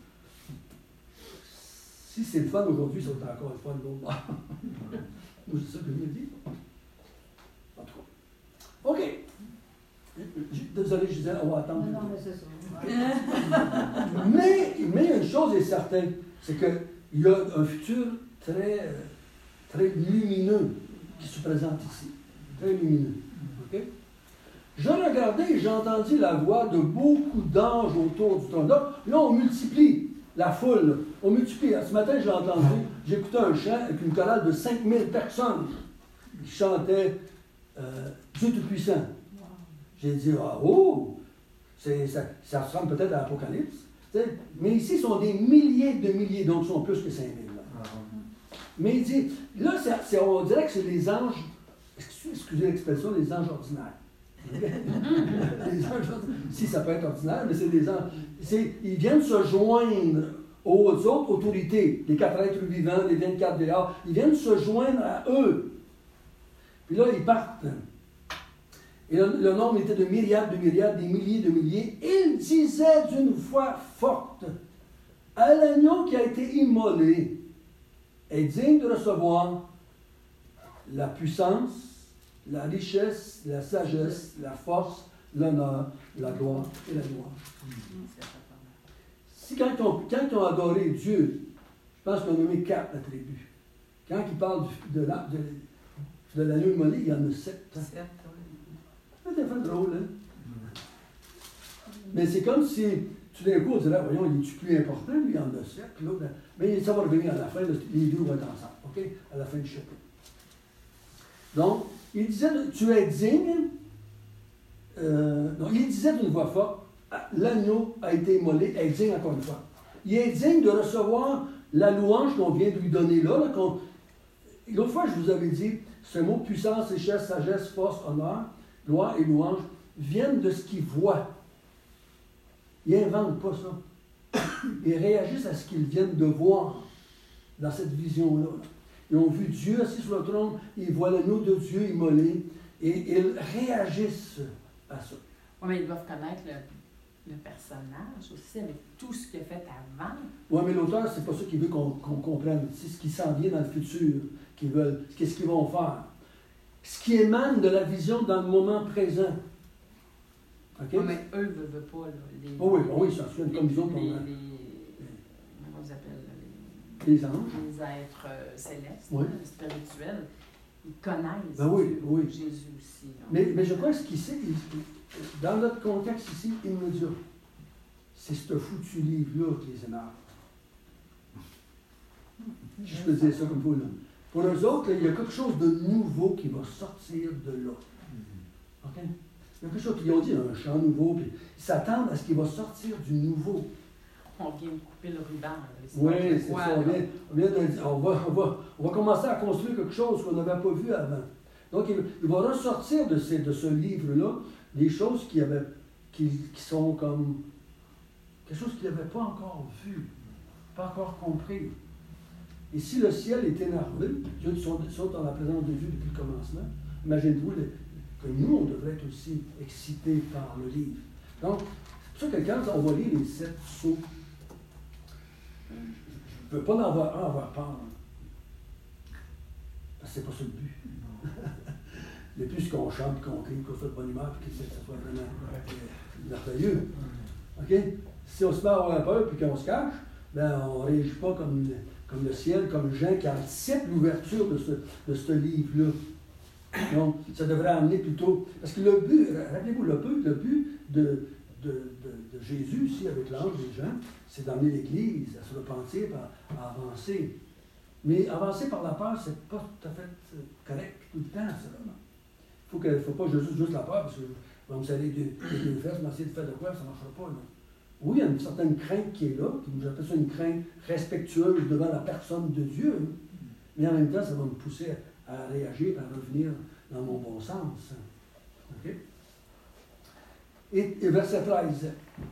Si c'est le fun aujourd'hui, ça va être encore le fun l'autre bord. Moi, c'est ça que je me dis. En tout cas. OK. Désolé, je disais, on va attendre. Non, mais c'est ça. mais une chose est certaine, c'est qu'il y a un futur très, très lumineux qui se présente ici. Très lumineux. OK? Je regardais et j'ai entendu la voix de beaucoup d'anges autour du trône. Là, on multiplie la foule. On multiplie. Ce matin, j'ai écouté un chant avec une chorale de 5000 personnes qui chantaient Dieu Tout-Puissant. J'ai dit, ah, oh! Ça ressemble peut-être à l'Apocalypse. Mais ici, ce sont des milliers de milliers, donc ce sont plus que 5000. Mais il dit, là, on dirait que c'est les anges, excusez l'expression, les anges ordinaires. Les anges ordinaires. Si ça peut être ordinaire, mais c'est des anges. Ils viennent se joindre aux autres autorités, les 4 êtres vivants, les 24 dehors. Ils viennent se joindre à eux. Puis là, ils partent. Et le nombre était de myriades, des milliers de milliers. Il disait d'une voix forte, à l'agneau qui a été immolé, est digne de recevoir la puissance, la richesse, la sagesse, la force, l'honneur, la gloire et la louange. Si quand ils ont adoré Dieu, je pense qu'on a nommé 4 attributs. Quand ils parlent de l'agneau immolé, il y en a 7. C'est un peu drôle, hein? Mais c'est comme si, tout d'un coup, on dirait, voyons, il est plus important, lui, il en a 7, puis l'autre. Mais ça va revenir à la fin, les deux vont être ensemble, OK? À la fin du chapitre. Donc, il disait, tu es digne. Donc, il disait d'une voix forte, l'agneau a été immolé, est digne encore une fois. Il est digne de recevoir la louange qu'on vient de lui donner là. L'autre fois, je vous avais dit, ce mot puissance, richesse, sagesse, force, honneur, gloire et louange viennent de ce qu'ils voient. Ils n'inventent pas ça. Ils réagissent à ce qu'ils viennent de voir dans cette vision-là. Ils ont vu Dieu assis sur le trône, ils voient l'agneau de Dieu immolé et ils réagissent à ça. Oui, mais ils doivent connaître le personnage aussi, avec tout ce qu'il a fait avant. Oui, mais l'auteur, c'est pas ça qu'il veut qu'on comprenne. C'est ce qui s'en vient dans le futur qu'ils veulent. Qu'est-ce qu'ils vont faire? Ce qui émane de la vision dans le moment présent. Okay? Oui, mais eux ne veulent pas. Là, oui, ça fait une commission pour... comment on les appelle? Les anges. Les êtres célestes, oui. Spirituels. Ils connaissent oui. Jésus aussi. Mais je pense qu'ici, dans notre contexte ici, immédiat, c'est ce foutu livre-là qui les énerve. Je peux dire ça comme vous, là. Pour eux autres, il y a quelque chose de nouveau qui va sortir de là. OK? Il y a quelque chose qu'ils ont dit, un chant nouveau, puis ils s'attendent à ce qu'il va sortir du nouveau. On vient de couper le ruban. Oui, c'est ça. On va commencer à construire quelque chose qu'on n'avait pas vu avant. Donc, il va ressortir de ce livre-là des choses qui sont comme quelque chose qu'il n'avait pas encore vu, pas encore compris. Et si le ciel est énervé, Dieu sont dans la présence de Dieu depuis le commencement, imaginez-vous que nous, on devrait être aussi excités par le livre. Donc, c'est pour ça que quand on va lire les 7 sceaux, je ne peut pas en avoir un, avoir peur. Parce que c'est pas ça le but. Le but, c'est qu'on chante, qu'on crie, qu'on soit de bonne humeur, puis que ça soit vraiment merveilleux. OK? Si on se met à avoir peur puis qu'on se cache, ben on ne réagit pas comme le ciel, comme Jean qui anticipe l'ouverture de ce livre-là. Donc, ça devrait amener plutôt. Parce que le but, rappelez-vous, le but de Jésus ici avec l'ange des gens, c'est d'amener l'Église à se repentir, à avancer. Mais avancer par la peur, c'est pas tout à fait correct tout le temps, ça. Il ne faut pas juste la peur, parce que vous allez deux fesses, mais essayer de faire de quoi, ça ne marchera pas. Là. Oui, il y a une certaine crainte qui est là, j'appelle ça une crainte respectueuse devant la personne de Dieu, mais en même temps, ça va me pousser à réagir, à revenir dans mon bon sens. OK? Et verset 13.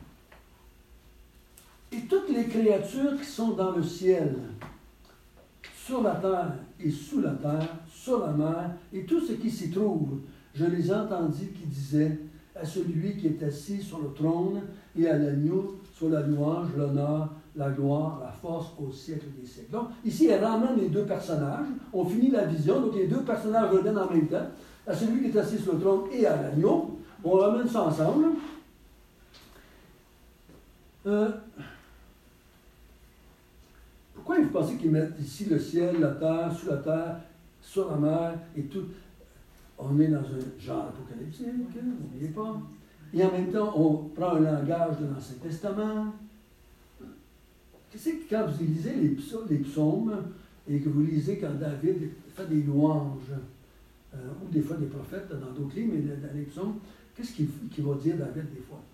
Et toutes les créatures qui sont dans le ciel, sur la terre et sous la terre, sur la mer, et tout ce qui s'y trouve, je les entendis qui disaient à celui qui est assis sur le trône et à l'agneau, sur la louange, l'honneur, la gloire, la force au siècle des siècles. Donc, ici, elle ramène les deux personnages. On finit la vision, donc les deux personnages reviennent en même temps, à celui qui est assis sur le trône et à l'agneau. On ramène ça ensemble. Pourquoi vous pensez qu'ils mettent ici le ciel, la terre, sous la terre, sur la mer et tout? On est dans un genre apocalyptique, n'oubliez pas. Et en même temps, on prend un langage de l'Ancien Testament. Qu'est-ce que quand vous lisez les psaumes et que vous lisez quand David fait des louanges, ou des fois des prophètes dans d'autres livres, mais dans les psaumes, qu'est-ce qu'il va dire David des fois?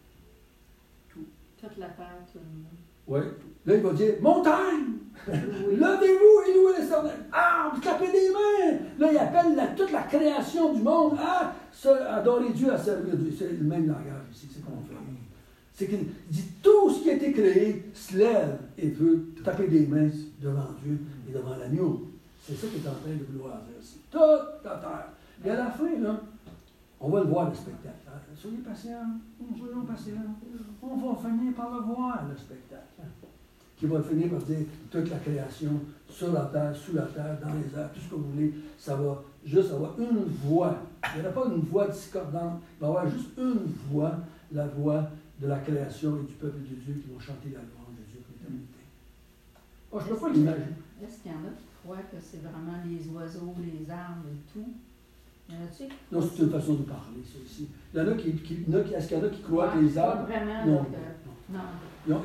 Toute la terre, tout le monde. Oui. Là, il va dire montagne! Levez-vous et louez l'Éternel! Ah, vous tapez des mains! Là, il appelle toute la création du monde à adorer Dieu, à servir Dieu. C'est le même langage ici, c'est qu'on fait. C'est qu'il dit tout ce qui a été créé se lève et veut taper des mains devant Dieu et devant l'agneau. C'est ça qu'il est en train de vouloir dire ici. Toute la terre. Et à la fin, là, on va le voir, le spectacle. Soyez patients, soyons patients. On va finir par le voir, le spectacle. Qui va finir par dire toute la création, sur la terre, sous la terre, dans les airs, tout ce que vous voulez, ça va juste avoir une voix. Il n'y aura pas une voix discordante, il va y avoir juste une voix, la voix de la création et du peuple de Dieu qui vont chanter la louange de Dieu pour l'éternité. Oh, je ne peux pas l'imaginer. Est-ce qu'il y en a qui croient que c'est vraiment les oiseaux, les arbres et tout? Non, c'est une façon de parler, ça aussi. Il y en a est-ce qu'il y en a qui croient que les arbres... Vraiment, non.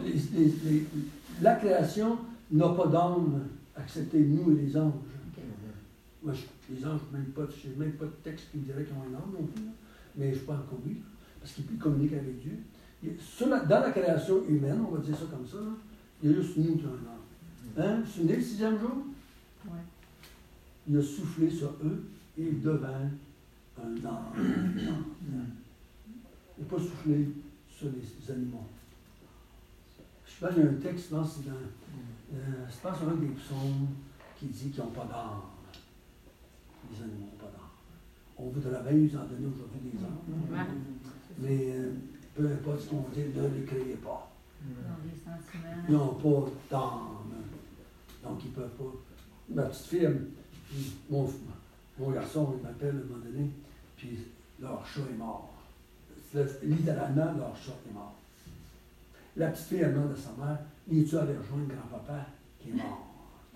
La création n'a pas d'âme, excepté nous et les anges. Okay. Moi, les anges, je n'ai même pas de texte qui me dirait qu'ils ont un âme non plus, mais je pense qu'on oui, parce qu'ils communiquent avec Dieu. Dans la création humaine, on va dire ça comme ça, là, il y a juste nous qui avons un âme. Hein? Vous vous souvenez le 6e jour? Oui. Il a soufflé sur eux et ils devinrent un âme. Il n'a pas soufflé sur les animaux. Je pense qu'il y a un texte, je pense un des psaumes qui dit qu'ils n'ont pas d'âme. Les animaux n'ont pas d'âme. On voudrait bien nous en donner aujourd'hui des âmes. Mais peu importe ce qu'on dit, ne les créez pas. Ils n'ont pas d'âme. Donc ils ne peuvent pas. Ma petite fille, mon garçon, il m'appelle à un moment donné, puis leur chat est mort. Littéralement, leur chat est mort. La petite fille, elle demande à sa mère, es-tu allé rejoindre grand-papa qui est mort?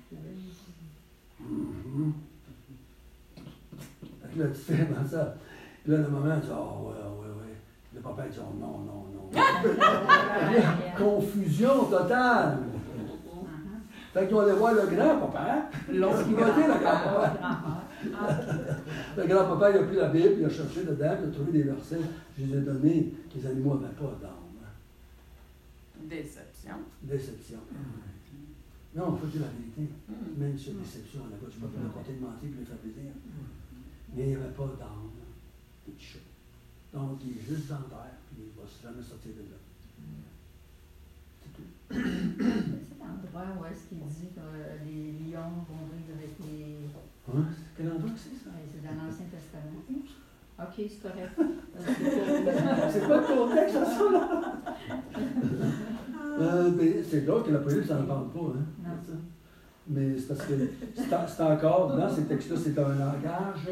La petite fille demande ça. Puis là, le maman dit, ouais. Le papa dit, oh, non. Confusion totale. Fait qu'ils vont aller voir le grand-papa, lorsqu'il va dire le grand-papa. Le grand-papa, il a pris la Bible, il a cherché dedans, il a trouvé des versets, je les ai donnés, que les animaux n'avaient pas d'âme. Déception. Non, il faut dire la vérité. Même sur déception, là-bas, tu ne peux pas le côté de mentir et le faire plaisir. Mais il n'y avait pas d'âme, petit chat. Donc, il est juste dans terre, puis il ne va jamais sortir de là. C'est tout. C'est l'endroit où est-ce qu'il dit que les lions vont vivre avec les... Hein? Quel endroit c'est ça? C'est dans l'Ancien Testament. OK, c'est correct. C'est pas ton texte, ça, là? C'est drôle que l'Apocalypse n'en parle pas. Hein? Non. Mais c'est parce que c'est encore, dans ces textes-là, c'est un langage,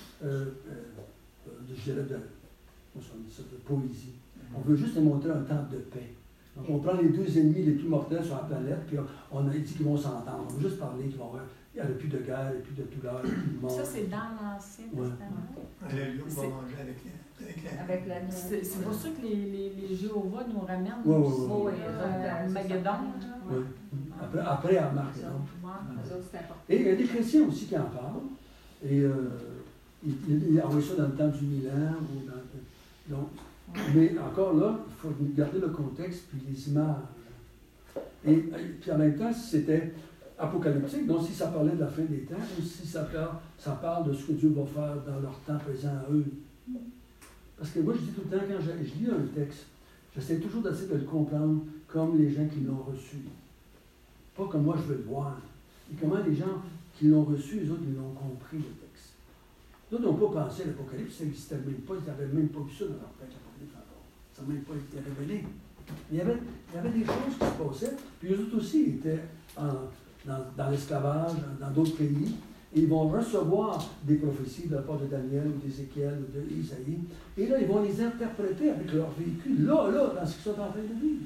je dirais, de poésie. On veut juste montrer un temps de paix. Donc, on prend les deux ennemis les plus mortels sur la planète, puis on a dit qu'ils vont s'entendre. On veut juste parler qu'il n'y aura plus de guerre, et plus de douleur, et plus de mort. Ça, c'est dans l'Ancien Testament. Le loup va manger avec la C'est pour ça que les Jéhovah nous ramènent Oui. Maguedon. Oui. Après Armageddon. Et il y a des chrétiens aussi qui en parlent. Et ils envoient ça dans le temps du Milan. Donc, mais encore là, il faut garder le contexte puis les images. Et puis en même temps, si c'était apocalyptique, donc si ça parlait de la fin des temps, ou si ça parle de ce que Dieu va faire dans leur temps présent à eux. Parce que moi, je dis tout le temps, quand je lis un texte, j'essaie toujours d'essayer de le comprendre comme les gens qui l'ont reçu. Pas comme moi, je veux le voir. Et comment les gens qui l'ont reçu, les autres, ils l'ont compris, le texte. Les autres n'ont pas pensé à l'Apocalypse, ça n'existait même pas, ils n'avaient même pas vu ça dans leur tête, l'Apocalypse encore. Ça n'a même pas été révélé. Il y avait des choses qui se passaient, puis eux autres aussi étaient dans l'esclavage, dans d'autres pays, et ils vont recevoir des prophéties de la part de Daniel ou d'Ézéchiel ou d'Isaïe, et là, ils vont les interpréter avec leur vécu, là, dans ce qu'ils sont en train de vivre.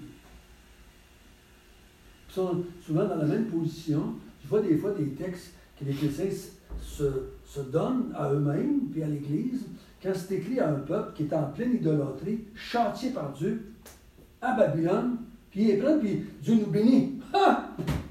Ils sont souvent dans la même position. Je vois des fois des textes que les chrétiens se donnent à eux-mêmes, puis à l'Église, quand c'est écrit à un peuple qui est en pleine idolâtrie, châtié par Dieu, à Babylone, puis ils prennent, puis Dieu nous bénit. Ah!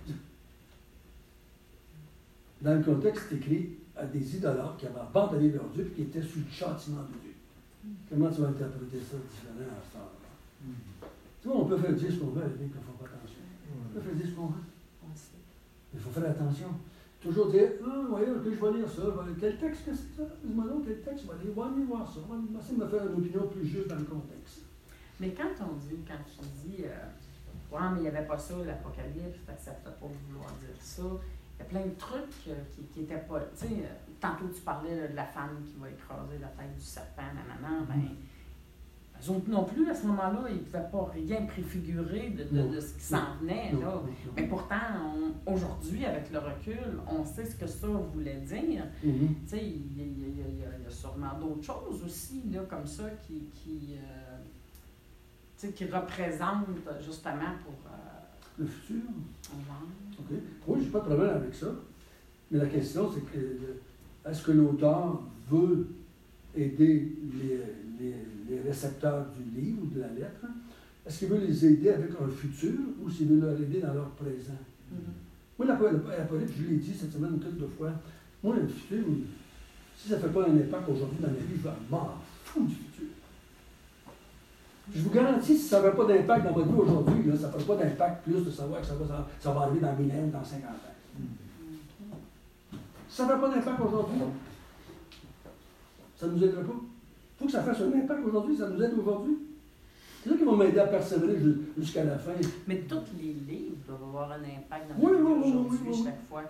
Dans le contexte, c'est écrit à des idolâtres qui avaient abandonné leur Dieu et qui étaient sous le châtiment de Dieu. Comment tu vas interpréter ça différemment à ce temps-là? Tu vois, on peut faire dire ce qu'on veut, mais il ne faut pas attention. On peut faire dire ce qu'on veut. Il faut faire attention. Toujours dire, voyez, ok, je vais lire ça. Quel texte que c'est ça? Dis-moi donc, quel texte je vais lire. On va aller voir ça. On va essayer de me faire une opinion plus juste dans le contexte. Mais quand tu dis, ouais, mais il n'y avait pas ça, l'Apocalypse, ça ne peut pas vouloir dire ça. Il y a plein de trucs qui n'étaient pas. Tu sais, tantôt tu parlais de la femme qui va écraser la tête du serpent, nanana, ben, eux autres non plus, à ce moment-là, ils ne pouvaient pas rien préfigurer de ce qui s'en venait. Là. Mais pourtant, aujourd'hui, avec le recul, on sait ce que ça voulait dire. Tu sais, il y a sûrement d'autres choses aussi, là, comme ça, qui représentent justement pour. Le futur? OK. Oui, je n'ai pas de problème avec ça. Mais la question, c'est que est-ce que l'auteur veut aider les récepteurs du livre ou de la lettre? Est-ce qu'il veut les aider avec un futur ou s'il veut leur aider dans leur présent? Moi, l'Apocalypse, je l'ai dit cette semaine une couple de fois, moi, le futur, si ça ne fait pas un impact aujourd'hui dans ma vie, je vais m'en fous du futur. Je vous garantis, si ça n'avait pas d'impact dans votre vie aujourd'hui, ça ne ferait pas d'impact plus de savoir que ça va arriver dans 1000 ans ou dans 50 ans. Si ça n'avait pas d'impact aujourd'hui, ça ne nous aiderait pas. Il faut que ça fasse un impact aujourd'hui, ça nous aide aujourd'hui. C'est ça qui va m'aider à persévérer jusqu'à la fin. Mais tous les livres doivent avoir un impact dans notre vie aujourd'hui, chaque fois.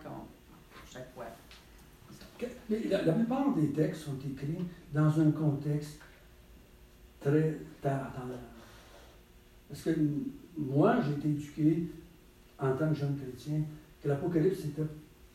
La plupart des textes sont écrits dans un contexte très terre à terre. Parce que moi, j'ai été éduqué en tant que jeune chrétien que l'Apocalypse c'était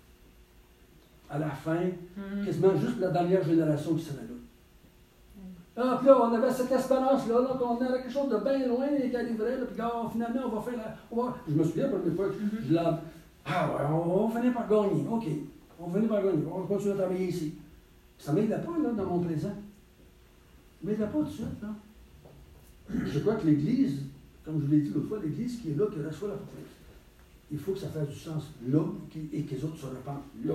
à la fin, quasiment juste la dernière génération qui serait là. Ah, puis là, on avait cette espérance-là, qu'on avait quelque chose de bien loin qui arriverait, puis finalement, on va faire Je me souviens, la première fois, je l'ai. Ah ouais, on va finir par gagner. OK. On va finir par gagner. On va continuer à travailler ici. Ça ne m'aidait pas, là, dans mon présent. Ça ne m'aidait pas tout de suite, là. Je crois que l'Église, comme je vous l'ai dit l'autre fois, l'Église qui est là, qui reçoit l'Apocalypse, il faut que ça fasse du sens là et que les autres se repentent là.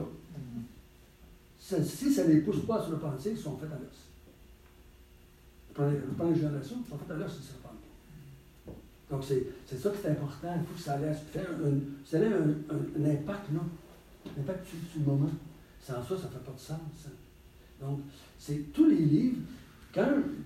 Si ça ne les pousse pas à se repentir, ils sont faits à l'os. Pendant une génération, ils sont faits à l'os, ils se repentent pas. Donc c'est ça qui est important. Il faut que ça laisse faire un impact là. Un impact sur le moment. Sans ça, ça ne fait pas de sens. Ça. Donc, c'est tous les livres. Quand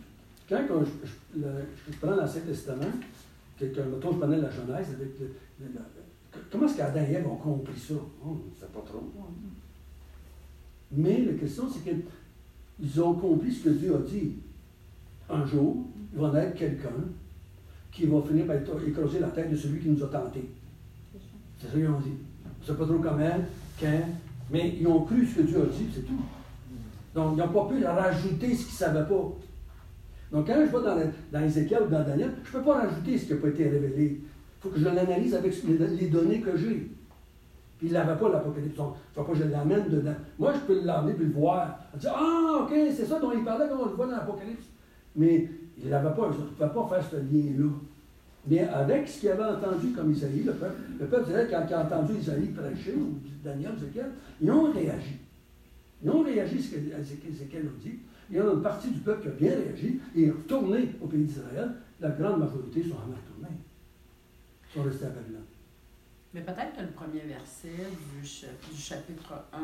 je prends l'Ancien Testament, mettons, je prenais la Genèse avec comment est-ce qu'Adam et Ève ont compris ça? Oh, c'est pas trop. Mais la question, c'est qu'ils ont compris ce que Dieu a dit. Un jour, il va naître quelqu'un qui va finir par écraser la tête de celui qui nous a tentés. C'est ça qu'ils ont dit. Je ne sais pas trop comment, quand, mais ils ont cru ce que Dieu a dit, c'est tout. Donc, ils n'ont pas pu rajouter ce qu'ils ne savaient pas. Donc, quand je vais dans Ézéchiel ou dans Daniel, je ne peux pas rajouter ce qui n'a pas été révélé. Il faut que je l'analyse avec les données que j'ai. Puis il ne l'avait pas, l'Apocalypse. Donc, il ne faut pas que je l'amène dedans. Moi, je peux l'amener puis le voir. Dire, ah, OK, c'est ça dont il parlait, comme on le voit dans l'Apocalypse. Mais il n'avait pas, je ne pouvais pas faire ce lien-là. Mais avec ce qu'il avait entendu comme Isaïe, le peuple dirait, quand il a entendu Isaïe prêcher, ou Daniel, Ézéchiel, ils ont réagi. Ils ont réagi à ce qu'Ézéchiel a dit. Il y en a une partie du peuple qui a bien réagi et est retourné au pays d'Israël. La grande majorité sont jamais retournés. Ils sont restés à Babylone. Mais peut-être que le premier verset du chapitre 1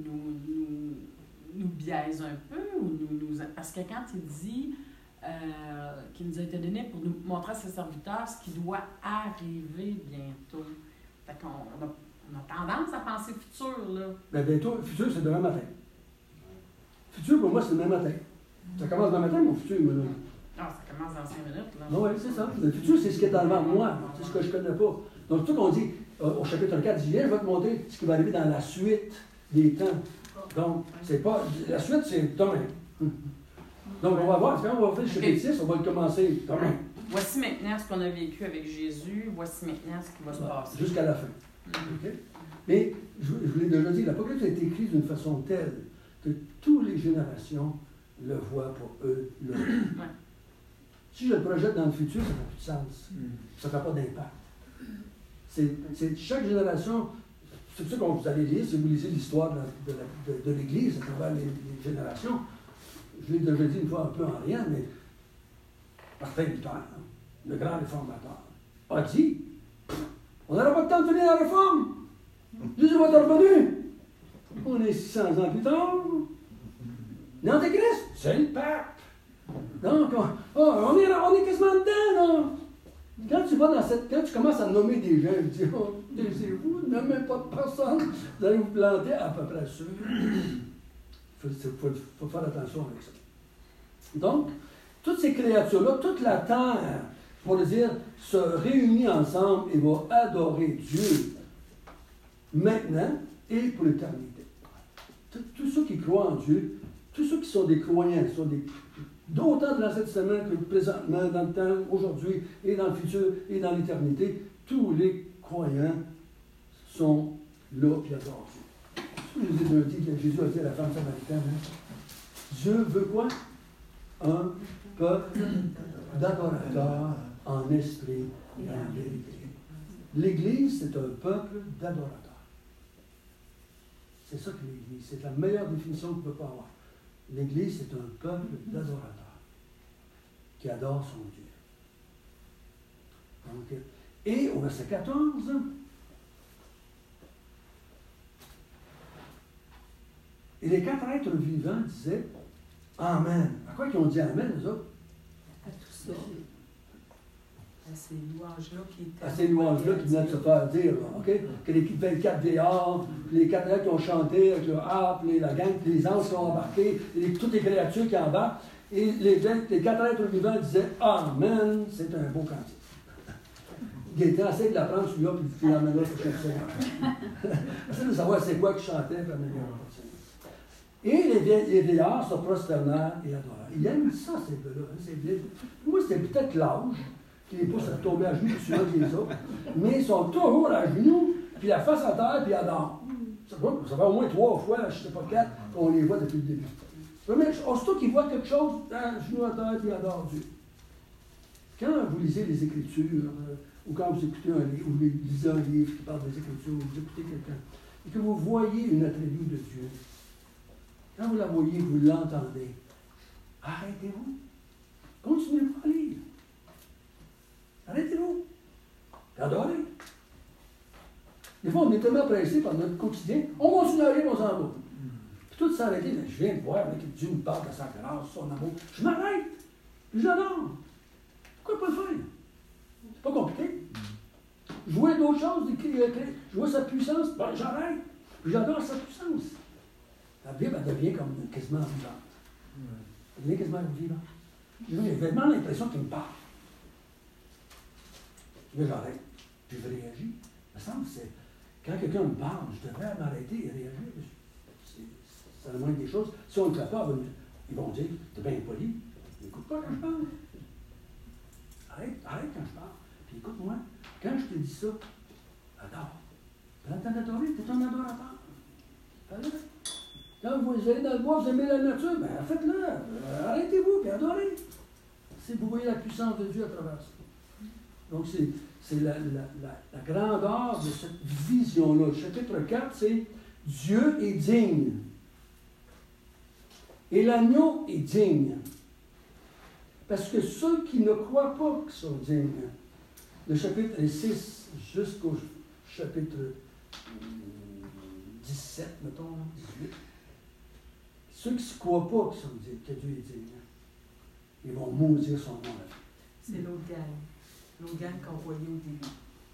nous biaise un peu, parce que quand il dit qu'il nous a été donné pour nous montrer à ses serviteurs ce qui doit arriver bientôt. Fait qu'on on a tendance à penser futur, là. Bien, bientôt, futur, c'est demain matin. Futur, pour moi, c'est demain matin. Ça commence demain matin, mon futur, moi, là. Non, ça commence dans 5 minutes, là. Oui, c'est ça. Le futur, c'est ce qui est devant moi. C'est ce que je ne connais pas. Donc, tout qu'on dit au chapitre 4, je vais te montrer ce qui va arriver dans la suite des temps. Donc, c'est pas. La suite, c'est demain. Donc, on va voir. Quand on va faire le chapitre 6, on va le commencer demain. Voici maintenant ce qu'on a vécu avec Jésus. Voici maintenant ce qui va se passer. Jusqu'à la fin. Okay? Mais, je vous l'ai déjà dit, l'Apocalypse a été écrit d'une façon telle que toutes les générations le voient pour eux. Ouais. Si je le projette dans le futur, ça n'a plus de sens. Ça ne fait pas d'impact. C'est chaque génération, c'est pour ça que vous allez lire, si vous lisez l'histoire de l'Église à travers les générations, je l'ai déjà dit une fois un peu en rien, mais Martin Luther, le grand réformateur, a dit, on n'aura pas le temps de finir la réforme. Jésus va être revenu. On est 600 ans plus tard. L'Antéchrist, c'est le pape. Donc, on est quasiment dedans, là. Quand tu commences à nommer des gens, tu dis, oh, taisez-vous, ne nommez pas de personne, vous allez vous planter à peu près sûr. Il faut faire attention avec ça. Donc, toutes ces créatures-là, toute la terre, pour le dire, se réunit ensemble et va adorer Dieu maintenant et pour l'éternité. Tous ceux qui croient en Dieu, tous ceux qui sont des croyants, sont d'autant de l'Ancien Testament que présentement, dans le temps, aujourd'hui, et dans le futur, et dans l'éternité, tous les croyants sont là et adorent Dieu. Je vous ai dit que Jésus a dit à la femme samaritaine, Dieu veut quoi? Un peuple d'adorateurs en esprit et en vérité. L'Église, c'est un peuple d'adorateurs. C'est ça que l'Église, c'est la meilleure définition qu'on peut pas avoir. L'Église, c'est un peuple d'adorateurs qui adore son Dieu. Donc, et au verset 14, et les 4 êtres vivants disaient Amen. À quoi qu'ils ont dit Amen, eux autres? À tout ça. À ces louanges-là qui étaient. À ces louanges-là qui venaient de se faire dire, OK? Que les 24 vieillards, les 4 êtres qui ont chanté avec leur harpe, la gang, les anges qui ont embarqué, toutes les créatures qui embarquent, et les 4 êtres vivants disaient Amen, c'est un beau cantique. Gaétan essaie de l'apprendre celui-là, puis il l'emmène là pour chaque Seigneur. Essaie de savoir c'est quoi qui chantait, puis améliorer le Seigneur. Et les vieillards se prosternèrent et adorèrent. Ils aiment ça, ces deux-là. Moi, c'était peut-être l'âge qui les pousse à tomber à genoux plus souvent que les autres, mais ils sont toujours à genoux, puis la face à terre, puis ils adorent. Ça fait au moins 3 fois, je ne sais pas 4, qu'on les voit depuis le début. Aussitôt qu'ils voient quelque chose, à genoux à terre, puis ils adorent Dieu. Quand vous lisez les Écritures, ou quand vous écoutez un livre, ou vous lisez un livre qui parle des Écritures, ou vous écoutez quelqu'un, et que vous voyez une attribut de Dieu, quand vous la voyez, vous l'entendez, arrêtez-vous. Continuez pas à lire. Arrêtez-vous. Adorez. Des fois, on est tellement pressé par notre quotidien, on continue à lire, on s'en va. Puis tout s'arrêter, mais je viens de voir que Dieu me parle de sa grâce, son amour. Je m'arrête. Je l'adore. Pourquoi pas le faire? C'est pas compliqué. Je vois d'autres choses, je vois sa puissance, ben, j'arrête. Puis j'adore sa puissance. La Bible, elle devient comme quasiment vivante. Elle devient quasiment vivante. J'ai vraiment l'impression qu'il me parle. Là, j'arrête. Puis je réagis. Il me semble que c'est. Quand quelqu'un me parle, je devrais m'arrêter et réagir. C'est la moindre des choses. Si on ne le fait pas, ils vont dire, t'es bien poli. Écoute pas quand je parle. Arrête quand je parle. Puis écoute-moi, quand je te dis ça, adore. Prends le temps d'adorer, t'es un adorateur. Fais-le. Quand vous allez dans le bois, vous aimez la nature, bien faites-le. Arrêtez-vous, puis adorez. Si vous voyez la puissance de Dieu à travers ça. Donc, c'est la grandeur de cette vision-là. Le chapitre 4, c'est Dieu est digne. Et l'agneau est digne. Parce que ceux qui ne croient pas qu'ils sont dignes, le chapitre 6 jusqu'au chapitre 17, mettons, 18, ceux qui ne croient pas qu'ils sont dignes, que Dieu est digne, ils vont maudire son nom à la fin. C'est l'autre gang. L'autre gang qu'on voyait au début.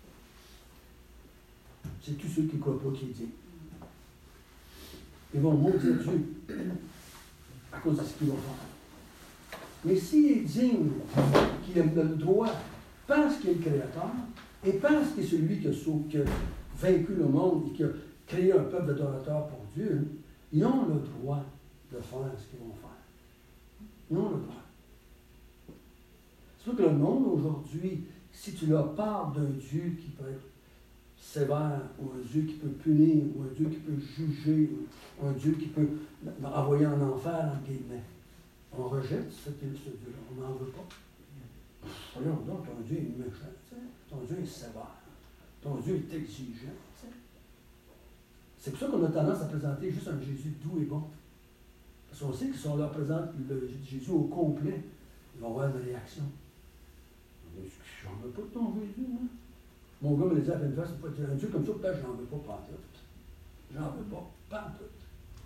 C'est tous ceux qui ne croient pas qu'il est digne. Ils vont maudire Dieu à cause de ce qu'ils vont faire. Mais s'il est digne, qu'il a le droit, pense qu'il est le Créateur, et pense qu'il est celui qui a vaincu le monde et qui a créé un peuple d'adorateurs pour Dieu, ils ont le droit de faire ce qu'ils vont faire. Ils ont le droit. C'est sûr que le monde aujourd'hui, si tu leur parles d'un Dieu qui peut être sévère, ou un Dieu qui peut punir, ou un Dieu qui peut juger, ou un Dieu qui peut envoyer en enfer, entre guillemets, on rejette ce Dieu-là, on n'en veut pas. Voyons donc, ton Dieu est méchant, ton Dieu est sévère, ton Dieu est exigeant. C'est pour ça qu'on a tendance à présenter juste un Jésus doux et bon. Parce qu'on sait que si on leur présente le Jésus au complet, ils vont avoir une réaction. J'en veux pas de ton Jésus, moi. Mon gars me l'a dit à la peine fois, c'est pas dire un Dieu comme ça, peut-être j'en veux pas pantoute. J'en veux pas pantoute.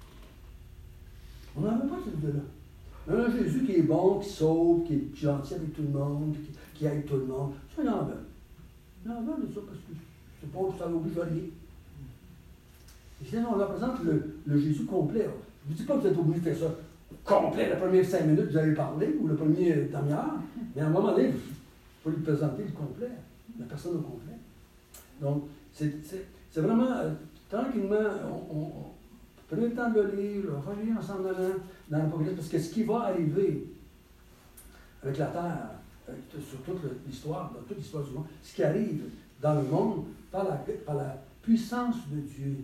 On n'en veut pas ce Dieu-là. Un Jésus qui est bon, qui sauve, qui est gentil avec tout le monde, qui aide tout le monde, ça, il en veut. Il en veut de ça parce que c'est pas que ça n'oblige à rien. Et sinon, on leur présente le Jésus complet. Je ne vous dis pas que vous êtes obligé de faire ça complet, la première 5 minutes que vous avez parlé, ou la première demi-heure, mais à un moment donné, il faut lui présenter le complet, la personne au complet. Donc, c'est vraiment, tranquillement, on prenez le temps de le lire, le relire en s'en allant dans l'Apocalypse, parce que ce qui va arriver avec la Terre, sur toute l'histoire, dans toute l'histoire du monde, ce qui arrive dans le monde par la puissance de Dieu,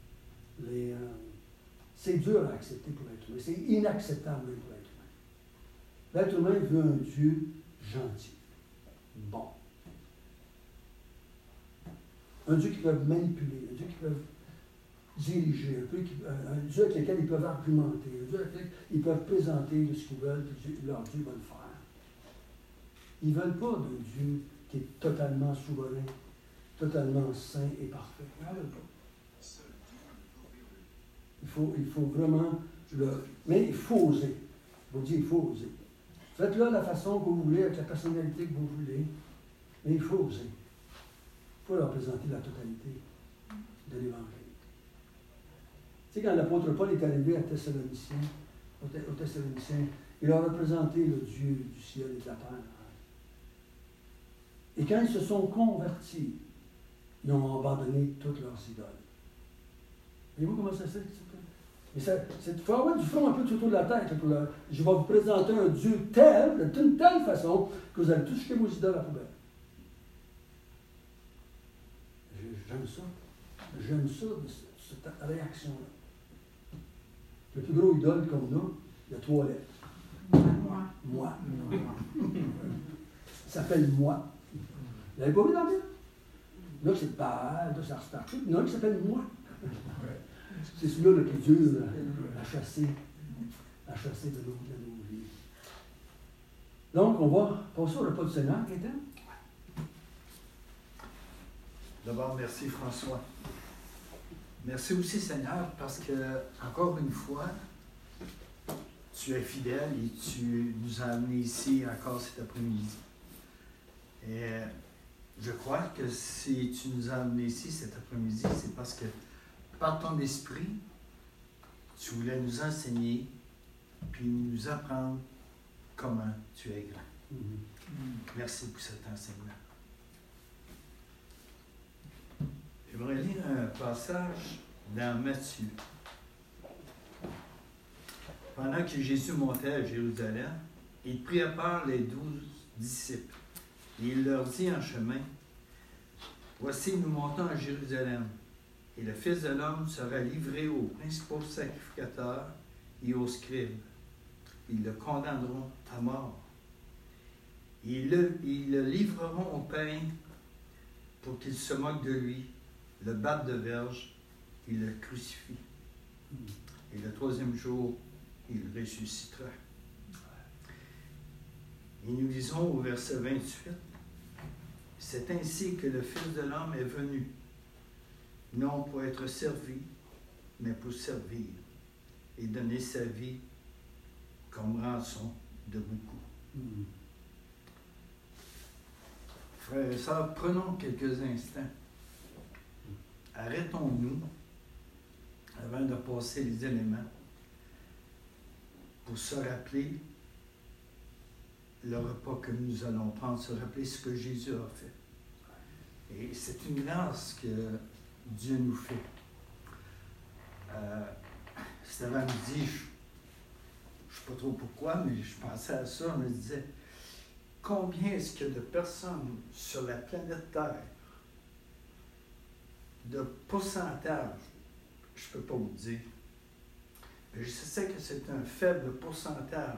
c'est dur à accepter pour l'être humain. C'est inacceptable même pour l'être humain. L'être humain veut un Dieu gentil, bon. Un Dieu qui peut manipuler, un Dieu qui peut diriger, un Dieu avec lequel ils peuvent argumenter, un Dieu avec lequel ils peuvent présenter ce qu'ils veulent, et leur Dieu va le faire. Ils ne veulent pas d'un Dieu qui est totalement souverain, totalement saint et parfait. Ils n'en veulent pas. Il faut vraiment mais il faut oser. Je vous dis, il faut oser. Faites-le de la façon que vous voulez, avec la personnalité que vous voulez, mais il faut oser. Il faut leur présenter la totalité de l'Évangile. Tu sais, quand l'apôtre Paul est arrivé aux Thessaloniciens, il leur a présenté le Dieu du ciel et de la terre. Et quand ils se sont convertis, ils ont abandonné toutes leurs idoles. Voyez-vous comment ça se fait? Mais il faut avoir du front un peu tout autour de la tête. Je vais vous présenter un Dieu tel, d'une telle façon, que vous allez tous jeter vos idoles à la poubelle. J'aime ça. J'aime ça, cette réaction-là. Le plus gros idole qu'on a, il y a 3 lettres. Moi. Il s'appelle moi. Vous l'avez pas vu dans la Bible? Là, c'est Baal, là, c'est Astarté. Il y en a un qui s'appelle moi. C'est celui-là qui est dur à chasser de nos vies. Donc, on va passer au repas du Seigneur, Gaëtan. D'abord, merci François. Merci aussi Seigneur, parce que, encore une fois, tu es fidèle et tu nous as amenés ici encore cet après-midi. Et je crois que si tu nous as amenés ici cet après-midi, c'est parce que par ton esprit, tu voulais nous enseigner puis nous apprendre comment tu es grand. Merci pour cet enseignement. voudrais lire un passage dans Matthieu. Pendant que Jésus montait à Jérusalem, il prit à part les 12 disciples. Et il leur dit en chemin, « Voici, nous montons à Jérusalem, et le Fils de l'homme sera livré aux principaux sacrificateurs et aux scribes. Ils le condamneront à mort. Ils le livreront au pain pour qu'il se moque de lui, le battent de verge, il le crucifie. Et le troisième jour, il ressuscitera. » Et nous lisons au verset 28, « C'est ainsi que le Fils de l'homme est venu, non pour être servi, mais pour servir, et donner sa vie comme rançon de beaucoup. » Frères et sœurs, prenons quelques instants. Arrêtons-nous avant de passer les éléments pour se rappeler le repas que nous allons prendre, se rappeler ce que Jésus a fait. Et c'est une grâce que Dieu nous fait. Cet avant-midi, je ne sais pas trop pourquoi, mais je pensais à ça, je me disais, combien est-ce qu'il y a de personnes sur la planète Terre, de pourcentage, je ne peux pas vous dire, mais je sais que c'est un faible pourcentage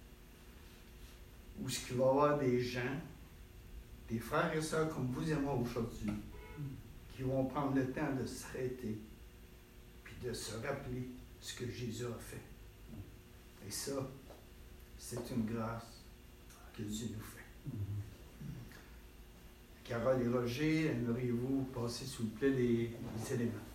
où ce qu'il va y avoir des gens, des frères et sœurs comme vous et moi aujourd'hui, qui vont prendre le temps de s'arrêter puis de se rappeler ce que Jésus a fait. Et ça, c'est une grâce que Dieu nous fait. Carole et Roger, aimeriez-vous passer, s'il vous plaît, les éléments?